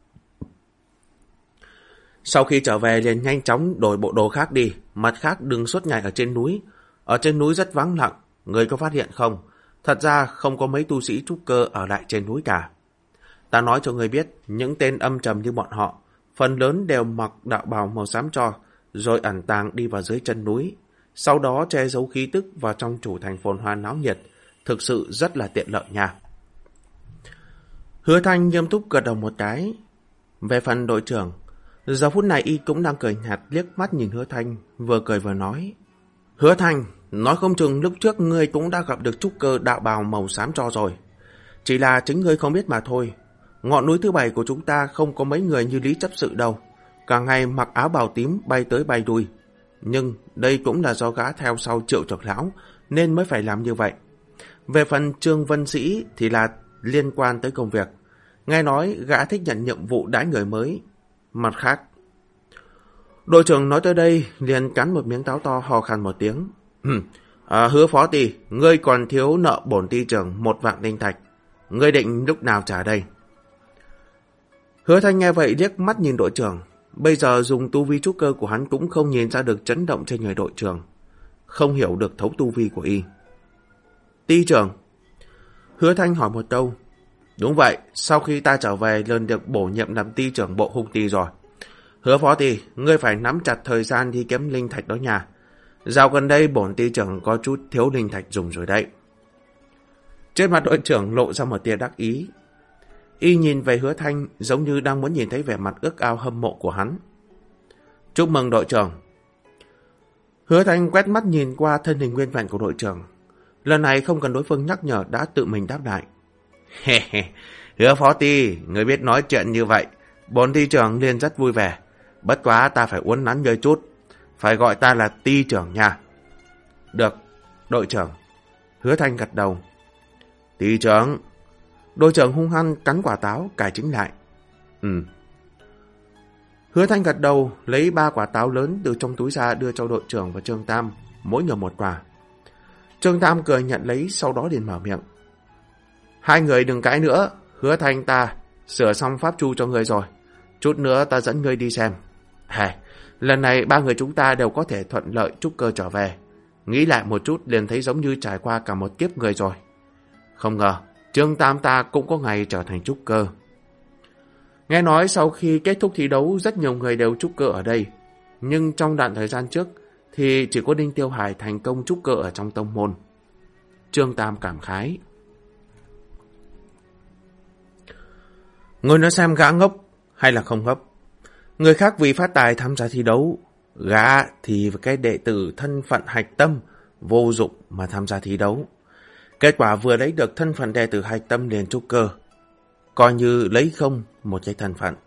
Sau khi trở về liền nhanh chóng đổi bộ đồ khác đi, mặt khác đừng suốt ngày ở trên núi. Ở trên núi rất vắng lặng, người có phát hiện không? Thật ra không có mấy tu sĩ trúc cơ ở lại trên núi cả. Ta nói cho người biết, những tên âm trầm như bọn họ, phần lớn đều mặc đạo bào màu xám tro, rồi ẩn tàng đi vào dưới chân núi, sau đó che giấu khí tức vào trong chủ thành phồn hoa náo nhiệt, thực sự rất là tiện lợi nha. Hứa Thanh nghiêm túc gật đầu một cái. Về phần đội trưởng, giờ phút này y cũng đang cười nhạt liếc mắt nhìn Hứa Thanh, vừa cười vừa nói. Hứa Thanh, nói không chừng lúc trước ngươi cũng đã gặp được trúc cơ đạo bào màu xám tro rồi. Chỉ là chính ngươi không biết mà thôi. Ngọn núi thứ bảy của chúng ta không có mấy người như Lý chấp sự đâu, cả ngày mặc áo bào tím bay tới bay đuôi. Nhưng đây cũng là do gã theo sau Triệu Trưởng lão nên mới phải làm như vậy. Về phần Trương Vân Sĩ thì là liên quan tới công việc. Nghe nói gã thích nhận nhiệm vụ đãi người mới. Mặt khác, đội trưởng nói tới đây liền cắn một miếng táo to, hò khan một tiếng. À, Hứa phó ty, ngươi còn thiếu nợ bổn ty trưởng một vạn linh thạch. Ngươi định lúc nào trả đây? Hứa Thanh nghe vậy liếc mắt nhìn đội trưởng. Bây giờ dùng tu vi trúc cơ của hắn cũng không nhìn ra được chấn động trên người đội trưởng, không hiểu được thấu tu vi của y. Ty trưởng. Hứa Thanh hỏi một câu. Đúng vậy, sau khi ta trở về lần được bổ nhiệm làm ty trưởng bộ hung ty rồi. Hứa phó ty, ngươi phải nắm chặt thời gian đi kiếm linh thạch đó nha. Dạo gần đây bổn ty trưởng có chút thiếu linh thạch dùng rồi đấy. Trên mặt đội trưởng lộ ra một tia đắc ý. Y nhìn về Hứa Thanh giống như đang muốn nhìn thấy vẻ mặt ước ao hâm mộ của hắn. Chúc mừng đội trưởng. Hứa Thanh quét mắt nhìn qua thân hình nguyên vẹn của đội trưởng. Lần này không cần đối phương nhắc nhở đã tự mình đáp lại. Hứa phó ty, người biết nói chuyện như vậy, bổn ty trưởng liền rất vui vẻ. Bất quá ta phải uốn nắn ngươi chút, phải gọi ta là ty trưởng nha. Được, đội trưởng. Hứa Thanh gật đầu. Ty trưởng. Đội trưởng hung hăng cắn quả táo, cải chính lại. Ừ. Hứa Thanh gật đầu, lấy ba quả táo lớn từ trong túi ra đưa cho đội trưởng và Trương Tam, mỗi người một quả. Trương Tam cười nhận lấy, sau đó liền mở miệng. Hai người đừng cãi nữa, Hứa Thanh ta sửa xong pháp chu cho người rồi. Chút nữa ta dẫn ngươi đi xem. Hè, lần này ba người chúng ta đều có thể thuận lợi trúc cơ trở về. Nghĩ lại một chút liền thấy giống như trải qua cả một kiếp người rồi. Không ngờ, Trương Tam ta cũng có ngày trở thành trúc cơ. Nghe nói sau khi kết thúc thi đấu rất nhiều người đều trúc cơ ở đây. Nhưng trong đoạn thời gian trước thì chỉ có Đinh Tiêu Hải thành công trúc cơ ở trong tông môn. Trương Tam cảm khái. Người nói xem gã ngốc hay là không ngốc. Người khác vì phát tài tham gia thi đấu, gã thì cái đệ tử thân phận hạch tâm vô dụng mà tham gia thi đấu. Kết quả vừa lấy được thân phận đệ tử hạch tâm liền trúc cơ, coi như lấy không một cái thân phận.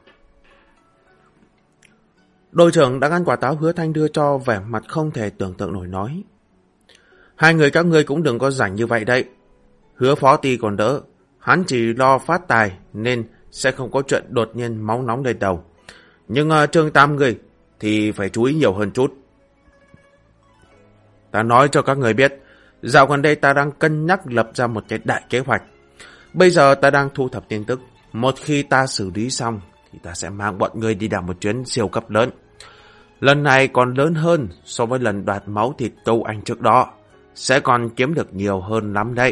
Đội trưởng đã ăn quả táo Hứa Thanh đưa cho, vẻ mặt không thể tưởng tượng nổi nói. Hai người các ngươi cũng đừng có rảnh như vậy đấy. Hứa phó ty còn đỡ, hắn chỉ lo phát tài nên sẽ không có chuyện đột nhiên máu nóng lên đầu. Nhưng uh, Trương Tam người thì phải chú ý nhiều hơn chút. Ta nói cho các người biết, dạo gần đây ta đang cân nhắc lập ra một cái đại kế hoạch. Bây giờ ta đang thu thập tin tức. Một khi ta xử lý xong thì ta sẽ mang bọn người đi làm một chuyến siêu cấp lớn. Lần này còn lớn hơn so với lần đoạt máu thịt Câu Anh trước đó. Sẽ còn kiếm được nhiều hơn lắm đấy.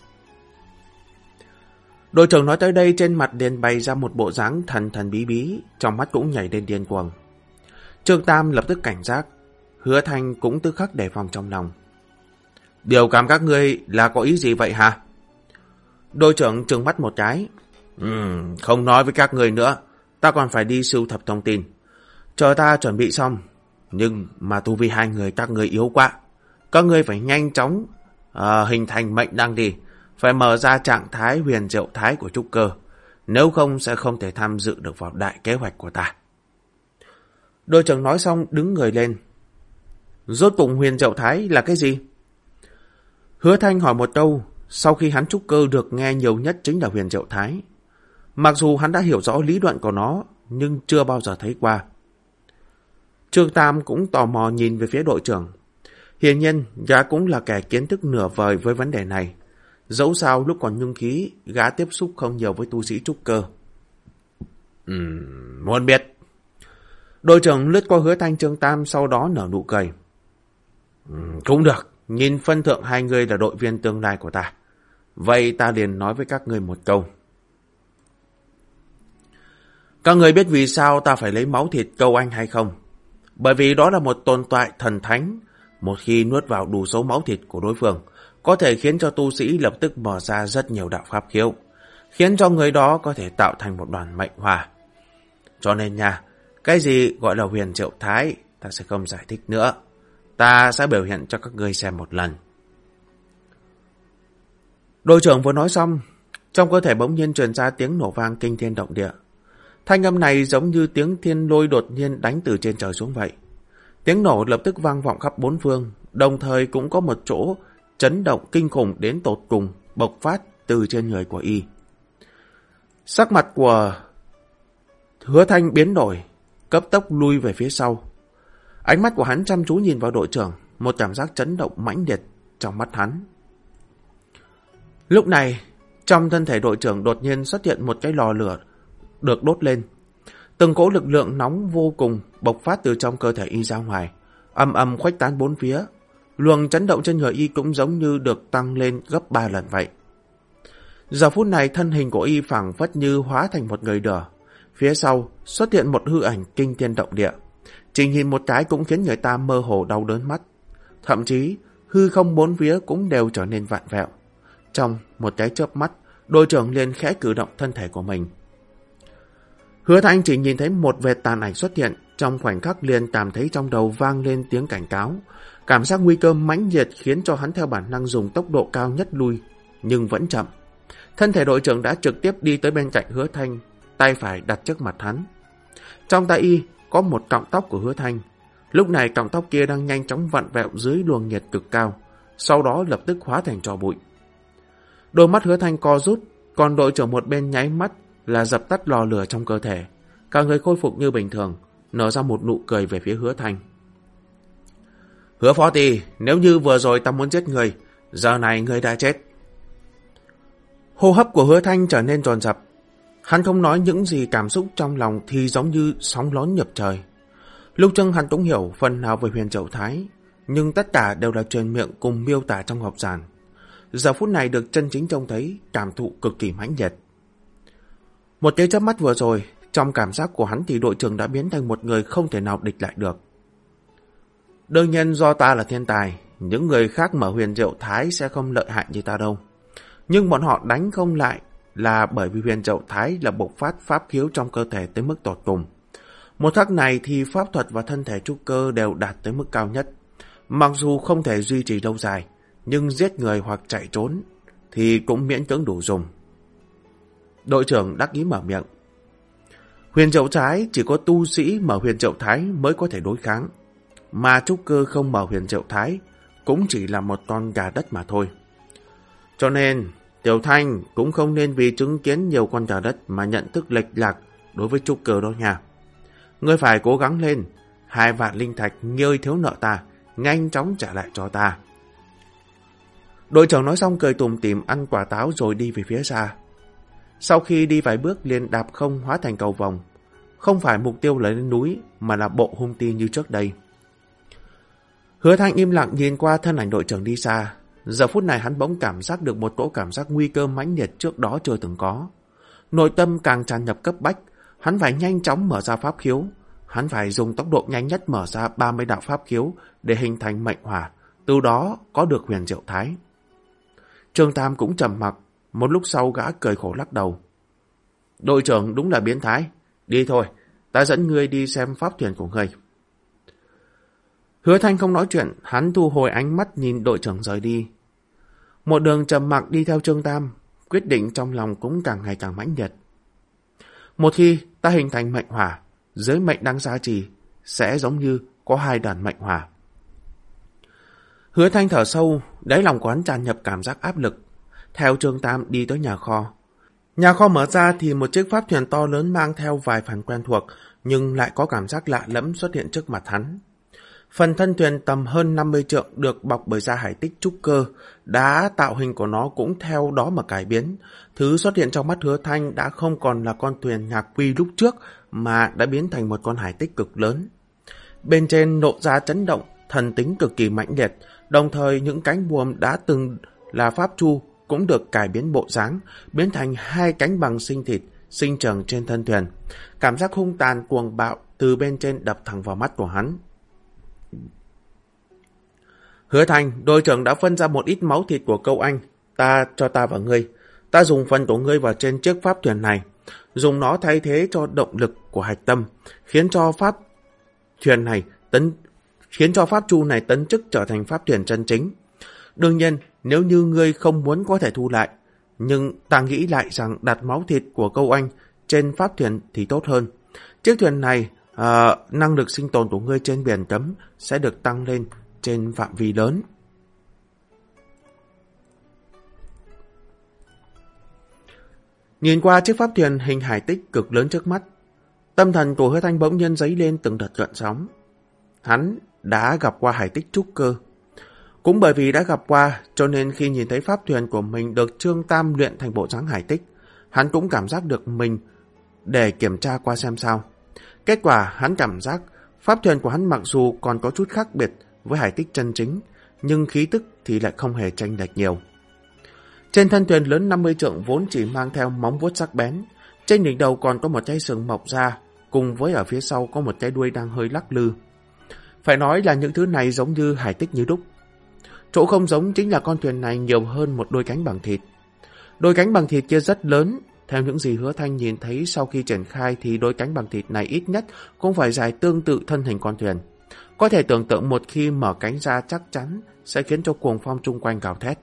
Đội trưởng nói tới đây trên mặt liền bày ra một bộ dáng thần thần bí bí, trong mắt cũng nhảy lên điên cuồng. Trương Tam lập tức cảnh giác, Hứa Thanh cũng tức khắc đề phòng trong lòng. Điều cảm các ngươi là có ý gì vậy hả? Đội trưởng trừng mắt một cái. Ừm, không nói với các ngươi nữa, ta còn phải đi sưu thập thông tin. Chờ ta chuẩn bị xong, nhưng mà tu vi hai người các ngươi yếu quá. Các ngươi phải nhanh chóng uh, hình thành mệnh đăng đi. Phải mở ra trạng thái huyền diệu thái của trúc cơ. Nếu không sẽ không thể tham dự được vào đại kế hoạch của ta. Đội trưởng nói xong đứng người lên. Rốt cuộc huyền diệu thái là cái gì? Hứa Thanh hỏi một câu. Sau khi hắn trúc cơ được nghe nhiều nhất chính là huyền diệu thái. Mặc dù hắn đã hiểu rõ lý luận của nó, nhưng chưa bao giờ thấy qua. Trương Tam cũng tò mò nhìn về phía đội trưởng. Hiển nhiên, gã cũng là kẻ kiến thức nửa vời với vấn đề này. Dẫu sao lúc còn nhung khí, gã tiếp xúc không nhiều với tu sĩ trúc cơ. Ừm, muốn biết. Đội trưởng lướt qua Hứa Thanh Trương Tam, sau đó nở nụ cười. Ừm, cũng được, nhìn phân thượng hai người là đội viên tương lai của ta. Vậy ta liền nói với các người một câu. Các người biết vì sao ta phải lấy máu thịt Câu Anh hay không? Bởi vì đó là một tồn tại thần thánh. Một khi nuốt vào đủ số máu thịt của đối phương, có thể khiến cho tu sĩ lập tức mở ra rất nhiều đạo pháp khiếu, khiến cho người đó có thể tạo thành một đoàn mệnh hòa. Cho nên nha, cái gì gọi là huyền diệu thái, ta sẽ không giải thích nữa. Ta sẽ biểu hiện cho các ngươi xem một lần. Đội trưởng vừa nói xong, trong cơ thể bỗng nhiên truyền ra tiếng nổ vang kinh thiên động địa. Thanh âm này giống như tiếng thiên lôi đột nhiên đánh từ trên trời xuống vậy. Tiếng nổ lập tức vang vọng khắp bốn phương, đồng thời cũng có một chỗ chấn động kinh khủng đến tột cùng bộc phát từ trên người của y. Sắc mặt của Hứa Thanh biến đổi, cấp tốc lui về phía sau. Ánh mắt của hắn chăm chú nhìn vào đội trưởng, một cảm giác chấn động mãnh liệt trong mắt hắn. Lúc này, trong thân thể đội trưởng đột nhiên xuất hiện một cái lò lửa được đốt lên. Từng cỗ lực lượng nóng vô cùng bộc phát từ trong cơ thể y ra ngoài, âm âm khuếch tán bốn phía. Luồng chấn động trên người y cũng giống như được tăng lên gấp ba lần vậy. Giờ phút này thân hình của y phảng phất như hóa thành một người đờ. phía sau xuất hiện một hư ảnh kinh thiên động địa. Chỉ nhìn một cái cũng khiến người ta mơ hồ đau đớn mắt. Thậm chí, hư không bốn phía cũng đều trở nên vặn vẹo. Trong một cái chớp mắt, đội trưởng liền khẽ cử động thân thể của mình. Hứa Thanh chỉ nhìn thấy một vệt tàn ảnh xuất hiện, trong khoảnh khắc liền cảm thấy trong đầu vang lên tiếng cảnh cáo. Cảm giác nguy cơ mãnh liệt khiến cho hắn theo bản năng dùng tốc độ cao nhất lui, nhưng vẫn chậm. Thân thể đội trưởng đã trực tiếp đi tới bên cạnh Hứa Thanh, tay phải đặt trước mặt hắn. Trong tay y có một cọng tóc của Hứa Thanh. Lúc này cọng tóc kia đang nhanh chóng vặn vẹo dưới luồng nhiệt cực cao, sau đó lập tức hóa thành tro bụi. Đôi mắt Hứa Thanh co rút, còn đội trưởng một bên nháy mắt là dập tắt lò lửa trong cơ thể. Cả người khôi phục như bình thường, nở ra một nụ cười về phía Hứa Thanh. Hứa Phó Tì, nếu như vừa rồi ta muốn giết người, giờ này người đã chết. Hô hấp của Hứa Thanh trở nên dồn dập. Hắn không nói những gì cảm xúc trong lòng thì giống như sóng lớn nhập trời. Lúc trước hắn cũng hiểu phần nào về Huyền Triệu Thái, nhưng tất cả đều là truyền miệng cùng miêu tả trong ngọc giản. Giờ phút này được chân chính trông thấy, cảm thụ cực kỳ mãnh liệt. Một cái chớp mắt vừa rồi, trong cảm giác của hắn thì đội trưởng đã biến thành một người không thể nào địch lại được. Đương nhiên do ta là thiên tài, những người khác mở Huyền Triệu Thái sẽ không lợi hại như ta đâu. Nhưng bọn họ đánh không lại là bởi vì Huyền Triệu Thái là bộc phát pháp khiếu trong cơ thể tới mức tột cùng. Một khắc này thì pháp thuật và thân thể trúc cơ đều đạt tới mức cao nhất. Mặc dù không thể duy trì lâu dài, nhưng giết người hoặc chạy trốn thì cũng miễn cưỡng đủ dùng. Đội trưởng đắc ý mở miệng. Huyền Triệu Thái chỉ có tu sĩ mở Huyền Triệu Thái mới có thể đối kháng, mà trúc cơ không mở Huyền Triệu Thái cũng chỉ là một con gà đất mà thôi. Cho nên, Tiểu Thanh cũng không nên vì chứng kiến nhiều con gà đất mà nhận thức lệch lạc đối với trúc cơ đó nha. Ngươi phải cố gắng lên, hai vạn linh thạch ngươi thiếu nợ ta, nhanh chóng trả lại cho ta. Đội trưởng nói xong cười tủm tỉm ăn quả táo rồi đi về phía xa. Sau khi đi vài bước liền đạp không hóa thành cầu vòng. Không phải mục tiêu là lên núi mà là bộ hung ti như trước đây. Hứa Thanh im lặng nhìn qua thân ảnh đội trưởng đi xa. Giờ phút này hắn bỗng cảm giác được một cỗ cảm giác nguy cơ mãnh liệt trước đó chưa từng có. Nội tâm càng tràn nhập cấp bách, hắn phải nhanh chóng mở ra pháp khiếu. Hắn phải dùng tốc độ nhanh nhất mở ra ba mươi đạo pháp khiếu để hình thành mệnh hỏa, từ đó có được Huyền Triệu Thái. Trương Tam cũng trầm mặc, một lúc sau gã cười khổ lắc đầu. Đội trưởng đúng là biến thái. Đi thôi, ta dẫn ngươi đi xem pháp thuyền của ngươi. Hứa Thanh không nói chuyện, hắn thu hồi ánh mắt nhìn đội trưởng rời đi. Một đường trầm mặc đi theo Trương Tam, quyết định trong lòng cũng càng ngày càng mãnh liệt. Một khi ta hình thành mệnh hỏa, giới mệnh đang gia trì, sẽ giống như có hai đàn mệnh hỏa. Hứa Thanh thở sâu, đáy lòng của hắn tràn nhập cảm giác áp lực. Theo Trương Tam đi tới nhà kho. Nhà kho mở ra thì một chiếc pháp thuyền to lớn mang theo vài phần quen thuộc, nhưng lại có cảm giác lạ lẫm xuất hiện trước mặt hắn. Phần thân thuyền tầm hơn năm mươi trượng được bọc bởi da hải tích trúc cơ, đá tạo hình của nó cũng theo đó mà cải biến. Thứ xuất hiện trong mắt Hứa Thanh đã không còn là con thuyền nhạc quy lúc trước, mà đã biến thành một con hải tích cực lớn. Bên trên nộ ra chấn động, thần tính cực kỳ mãnh liệt, đồng thời những cánh buồm đã từng là pháp chu cũng được cải biến bộ dáng, biến thành hai cánh bằng sinh thịt, sinh trưởng trên thân thuyền. Cảm giác hung tàn cuồng bạo từ bên trên đập thẳng vào mắt của hắn. Hứa Thành, đội trưởng đã phân ra một ít máu thịt của Câu Anh, ta cho ta và ngươi. Ta dùng phần của ngươi vào trên chiếc pháp thuyền này, dùng nó thay thế cho động lực của hạch tâm, khiến cho pháp thuyền này tấn khiến cho pháp chu này tấn chức trở thành pháp thuyền chân chính. Đương nhiên, nếu như ngươi không muốn có thể thu lại, nhưng ta nghĩ lại rằng đặt máu thịt của Câu Anh trên pháp thuyền thì tốt hơn. Chiếc thuyền này, à, năng lực sinh tồn của ngươi trên biển cấm sẽ được tăng lên trên phạm vi lớn. Nhìn qua chiếc pháp thuyền hình hải tích cực lớn trước mắt, tâm thần của Hứa Thanh bỗng nhiên dấy lên từng đợt gợn sóng. Hắn đã gặp qua hải tích trúc cơ. Cũng bởi vì đã gặp qua, cho nên khi nhìn thấy pháp thuyền của mình được Trương Tam luyện thành bộ dáng hải tích, hắn cũng cảm giác được mình để kiểm tra qua xem sao. Kết quả hắn cảm giác pháp thuyền của hắn mặc dù còn có chút khác biệt với hải tích chân chính, nhưng khí tức thì lại không hề chênh lệch nhiều. Trên thân thuyền lớn năm mươi trượng vốn chỉ mang theo móng vuốt sắc bén, Trên đỉnh đầu còn có một cái sừng mọc ra, cùng với ở phía sau có một cái đuôi đang hơi lắc lư. Phải nói là những thứ này giống như hải tích như đúc. Chỗ không giống chính là con thuyền này nhiều hơn một đôi cánh bằng thịt. Đôi cánh bằng thịt kia rất lớn. Theo những gì Hứa Thanh nhìn thấy sau khi triển khai thì đôi cánh bằng thịt này ít nhất cũng phải dài tương tự thân hình con thuyền. Có thể tưởng tượng một khi mở cánh ra chắc chắn sẽ khiến cho cuồng phong chung quanh gào thét.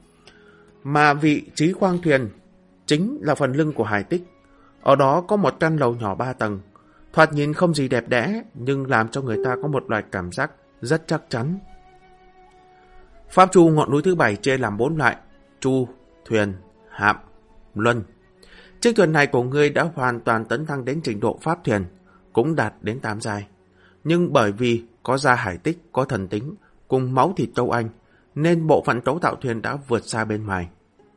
Mà vị trí khoang thuyền chính là phần lưng của hải tích. Ở đó có một căn lầu nhỏ ba tầng. Thoạt nhìn không gì đẹp đẽ nhưng làm cho người ta có một loại cảm giác rất chắc chắn. Pháp chu ngọn núi thứ bảy chia làm bốn loại: chu, thuyền, hạm, luân. Chiếc thuyền này của ngươi đã hoàn toàn tấn thăng đến trình độ pháp thuyền, cũng đạt đến tam giai. Nhưng bởi vì có da hải tích, có thần tính, cùng máu thịt châu Anh, nên bộ phận cấu tạo thuyền đã vượt xa bên ngoài.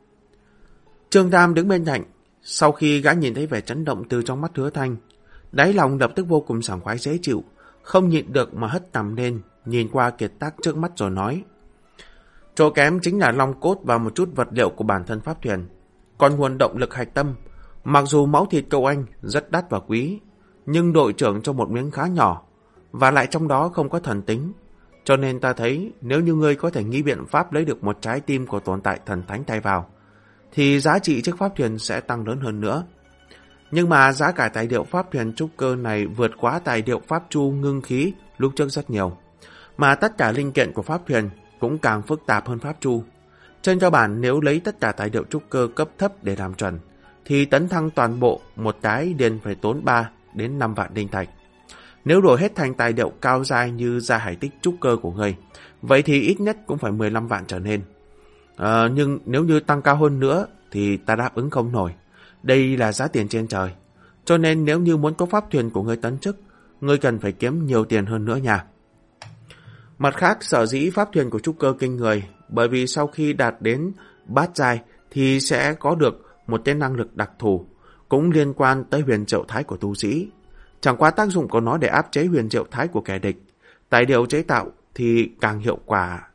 Trương Tam đứng bên cạnh, sau khi gã nhìn thấy vẻ chấn động từ trong mắt Hứa Thanh, đáy lòng lập tức vô cùng sảng khoái dễ chịu, không nhịn được mà hất cằm lên, nhìn qua kiệt tác trước mắt rồi nói: chỗ kém chính là long cốt và một chút vật liệu của bản thân pháp thuyền. Còn nguồn động lực hạch tâm, mặc dù máu thịt châu Anh rất đắt và quý, nhưng đội trưởng cho một miếng khá nhỏ, và lại trong đó không có thần tính. Cho nên ta thấy nếu như ngươi có thể nghĩ biện pháp lấy được một trái tim của tồn tại thần thánh thay vào, thì giá trị chiếc pháp thuyền sẽ tăng lớn hơn nữa. Nhưng mà giá cả tài liệu pháp thuyền trúc cơ này vượt quá tài liệu pháp chu ngưng khí lúc trước rất nhiều. Mà tất cả linh kiện của pháp thuyền cũng càng phức tạp hơn pháp chu. Trên cơ bản nếu lấy tất cả tài liệu trúc cơ cấp thấp để làm chuẩn, thì tấn thăng toàn bộ một cái liền phải tốn ba đến năm vạn linh thạch. Nếu đổi hết thành tài liệu cao giai như da hải tích trúc cơ của ngươi, vậy thì ít nhất cũng phải mười lăm vạn trở lên. À, nhưng nếu như tăng cao hơn nữa thì ta đáp ứng không nổi. Đây là giá tiền trên trời. Cho nên nếu như muốn có pháp thuyền của ngươi tấn chức, ngươi cần phải kiếm nhiều tiền hơn nữa nha. Mặt khác, sở dĩ pháp thuyền của trúc cơ kinh người, bởi vì sau khi đạt đến bát giai thì sẽ có được một cái năng lực đặc thù, cũng liên quan tới huyền diệu thái của tu sĩ. Chẳng qua tác dụng của nó để áp chế huyền diệu thái của kẻ địch. Tài liệu chế tạo thì càng hiệu quả.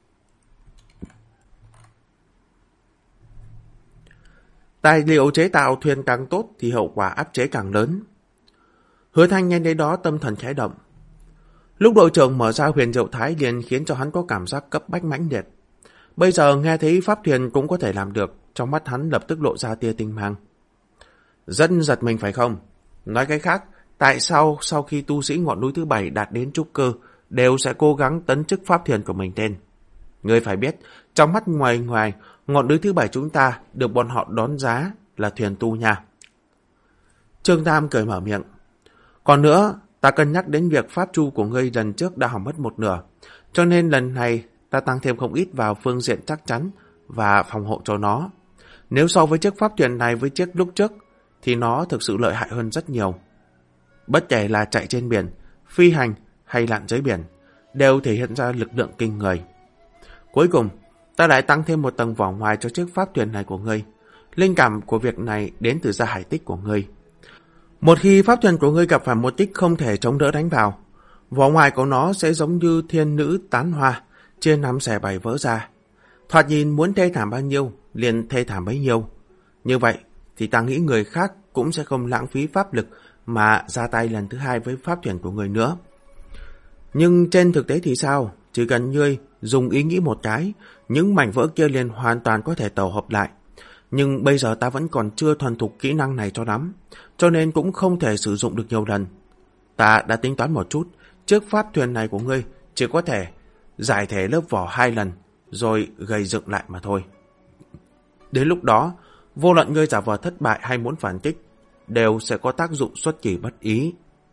Tài liệu chế tạo thuyền càng tốt thì hậu quả áp chế càng lớn. Hứa Thanh nghe đến đó tâm thần khẽ động. Lúc đội trưởng mở ra huyền diệu thái liền khiến cho hắn có cảm giác cấp bách mãnh liệt. Bây giờ nghe thấy pháp thuyền cũng có thể làm được, trong mắt hắn lập tức lộ ra tia tinh mang. Rất giật mình phải không? Nói cách khác, tại sao sau khi tu sĩ ngọn núi thứ bảy đạt đến trúc cơ đều sẽ cố gắng tấn chức pháp thuyền của mình tên? Ngươi phải biết, trong mắt ngoài ngoài, ngọn núi thứ bảy chúng ta được bọn họ đón giá là thuyền tu nha. Trương Tam cười mở miệng. Còn nữa, ta cân nhắc đến việc pháp chu của ngươi lần trước đã hỏng mất một nửa, cho nên lần này ta tăng thêm không ít vào phương diện chắc chắn và phòng hộ cho nó. Nếu so với chiếc pháp thuyền này với chiếc lúc trước, thì nó thực sự lợi hại hơn rất nhiều. Bất kể là chạy trên biển, phi hành hay lặn dưới biển, đều thể hiện ra lực lượng kinh người. Cuối cùng, ta lại tăng thêm một tầng vỏ ngoài cho chiếc pháp thuyền này của ngươi. Linh cảm của việc này đến từ gia hải tích của ngươi. Một khi pháp thuyền của ngươi gặp phải một kích không thể chống đỡ đánh vào, vỏ ngoài của nó sẽ giống như thiên nữ tán hoa, chia năm xẻ bảy vỡ ra. Thoạt nhìn muốn thê thảm bao nhiêu, liền thê thảm bấy nhiêu. Như vậy thì ta nghĩ người khác cũng sẽ không lãng phí pháp lực mà ra tay lần thứ hai với pháp thuyền của người nữa. Nhưng trên thực tế thì sao? Chỉ cần ngươi dùng ý nghĩ một cái, những mảnh vỡ kia liền hoàn toàn có thể tổ hợp lại. Nhưng bây giờ ta vẫn còn chưa thuần thục kỹ năng này cho lắm, cho nên cũng không thể sử dụng được nhiều lần. Ta đã tính toán một chút, chiếc pháp thuyền này của ngươi chỉ có thể giải thể lớp vỏ hai lần, rồi gầy dựng lại mà thôi. Đến lúc đó, vô luận ngươi giả vờ thất bại hay muốn phản kích, đều sẽ có tác dụng xuất kỳ bất ý.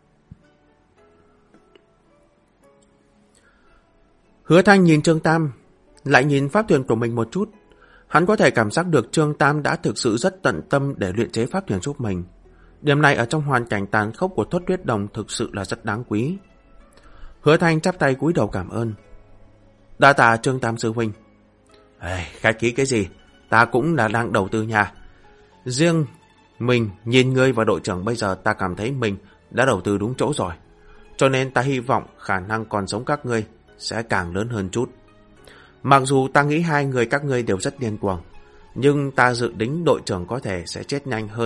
Hứa Thanh nhìn Trương Tam, lại nhìn pháp thuyền của mình một chút. Hắn có thể cảm giác được Trương Tam đã thực sự rất tận tâm để luyện chế pháp thuyền giúp mình. Điểm này ở trong hoàn cảnh tàn khốc của Tuất Huyết Đồng thực sự là rất đáng quý. Hứa Thanh chắp tay cúi đầu cảm ơn. Đa tạ Trương Tam sư huynh. Ê, khách khí cái gì? Ta cũng là đang đầu tư nhà. Riêng mình nhìn ngươi và đội trưởng bây giờ ta cảm thấy mình đã đầu tư đúng chỗ rồi. Cho nên ta hy vọng khả năng còn sống các ngươi sẽ càng lớn hơn chút. Mặc dù ta nghĩ hai người các ngươi đều rất điên cuồng, nhưng ta dự tính đội trưởng có thể sẽ chết nhanh hơn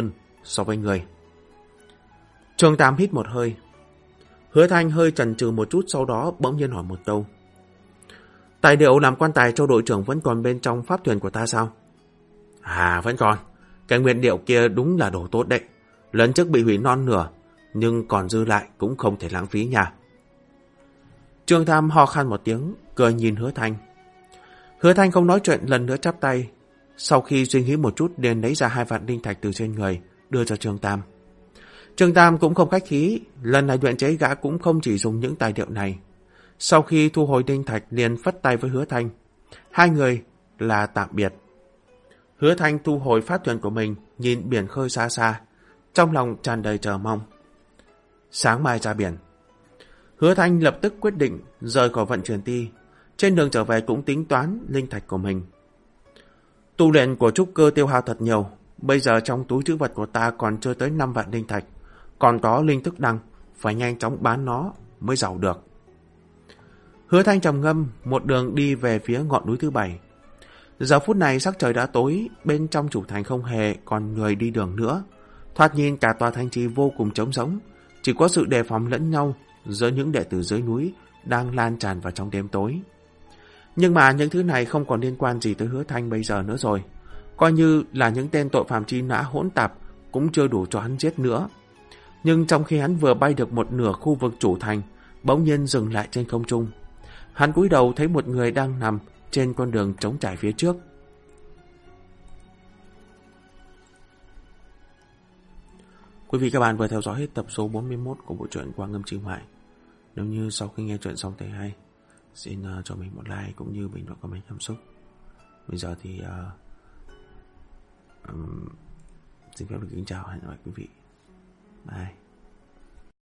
so với người. Trương Tam hít một hơi. Hứa Thanh hơi chần chừ một chút, sau đó bỗng nhiên hỏi một câu. Tài liệu làm quan tài cho đội trưởng vẫn còn bên trong pháp thuyền của ta sao? À, vẫn còn. Cái nguyên liệu kia đúng là đồ tốt đấy. Lần trước bị hủy non nửa, nhưng còn dư lại cũng không thể lãng phí nha. Trương Tam ho khan một tiếng, cười nhìn Hứa Thanh. Hứa Thanh không nói chuyện, lần nữa chắp tay. Sau khi suy nghĩ một chút, liền lấy ra hai vạn linh thạch từ trên người, đưa cho Trương Tam. Trương Tam cũng không khách khí, lần này luyện chế gã cũng không chỉ dùng những tài liệu này. Sau khi thu hồi linh thạch, liền phất tay với Hứa Thanh. Hai người là tạm biệt. Hứa Thanh thu hồi pháp thuyền của mình, nhìn biển khơi xa xa, trong lòng tràn đầy chờ mong. Sáng mai ra biển. Hứa Thanh lập tức quyết định rời khỏi vận chuyển ti. Trên đường trở về cũng tính toán linh thạch của mình. Tu luyện của trúc cơ tiêu hao thật nhiều. Bây giờ trong túi trữ vật của ta còn chưa tới năm vạn linh thạch. Còn có linh thức đăng, phải nhanh chóng bán nó mới giàu được. Hứa Thanh trầm ngâm, một đường đi về phía ngọn núi thứ bảy. Giờ phút này sắc trời đã tối, bên trong chủ thành không hề còn người đi đường nữa. Thoạt nhìn cả tòa thành trì vô cùng trống rỗng, chỉ có sự đề phòng lẫn nhau giữa những đệ tử dưới núi đang lan tràn vào trong đêm tối. Nhưng mà những thứ này không còn liên quan gì tới Hứa Thanh bây giờ nữa rồi. Coi như là những tên tội phạm truy nã hỗn tạp cũng chưa đủ cho hắn giết nữa. Nhưng trong khi hắn vừa bay được một nửa khu vực chủ thành, bỗng nhiên dừng lại trên không trung. Hắn cúi đầu thấy một người đang nằm trên con đường trống trải phía trước. Quý vị các bạn vừa theo dõi hết tập số bốn mươi mốt của bộ truyện Quang Âm Chi Ngoại. Nếu như sau khi nghe truyện xong thấy hay, xin uh, cho mình một like cũng như bình luận comment cảm xúc. Bây giờ thì uh, um, xin phép được kính chào, hẹn gặp lại quý vị. Bye.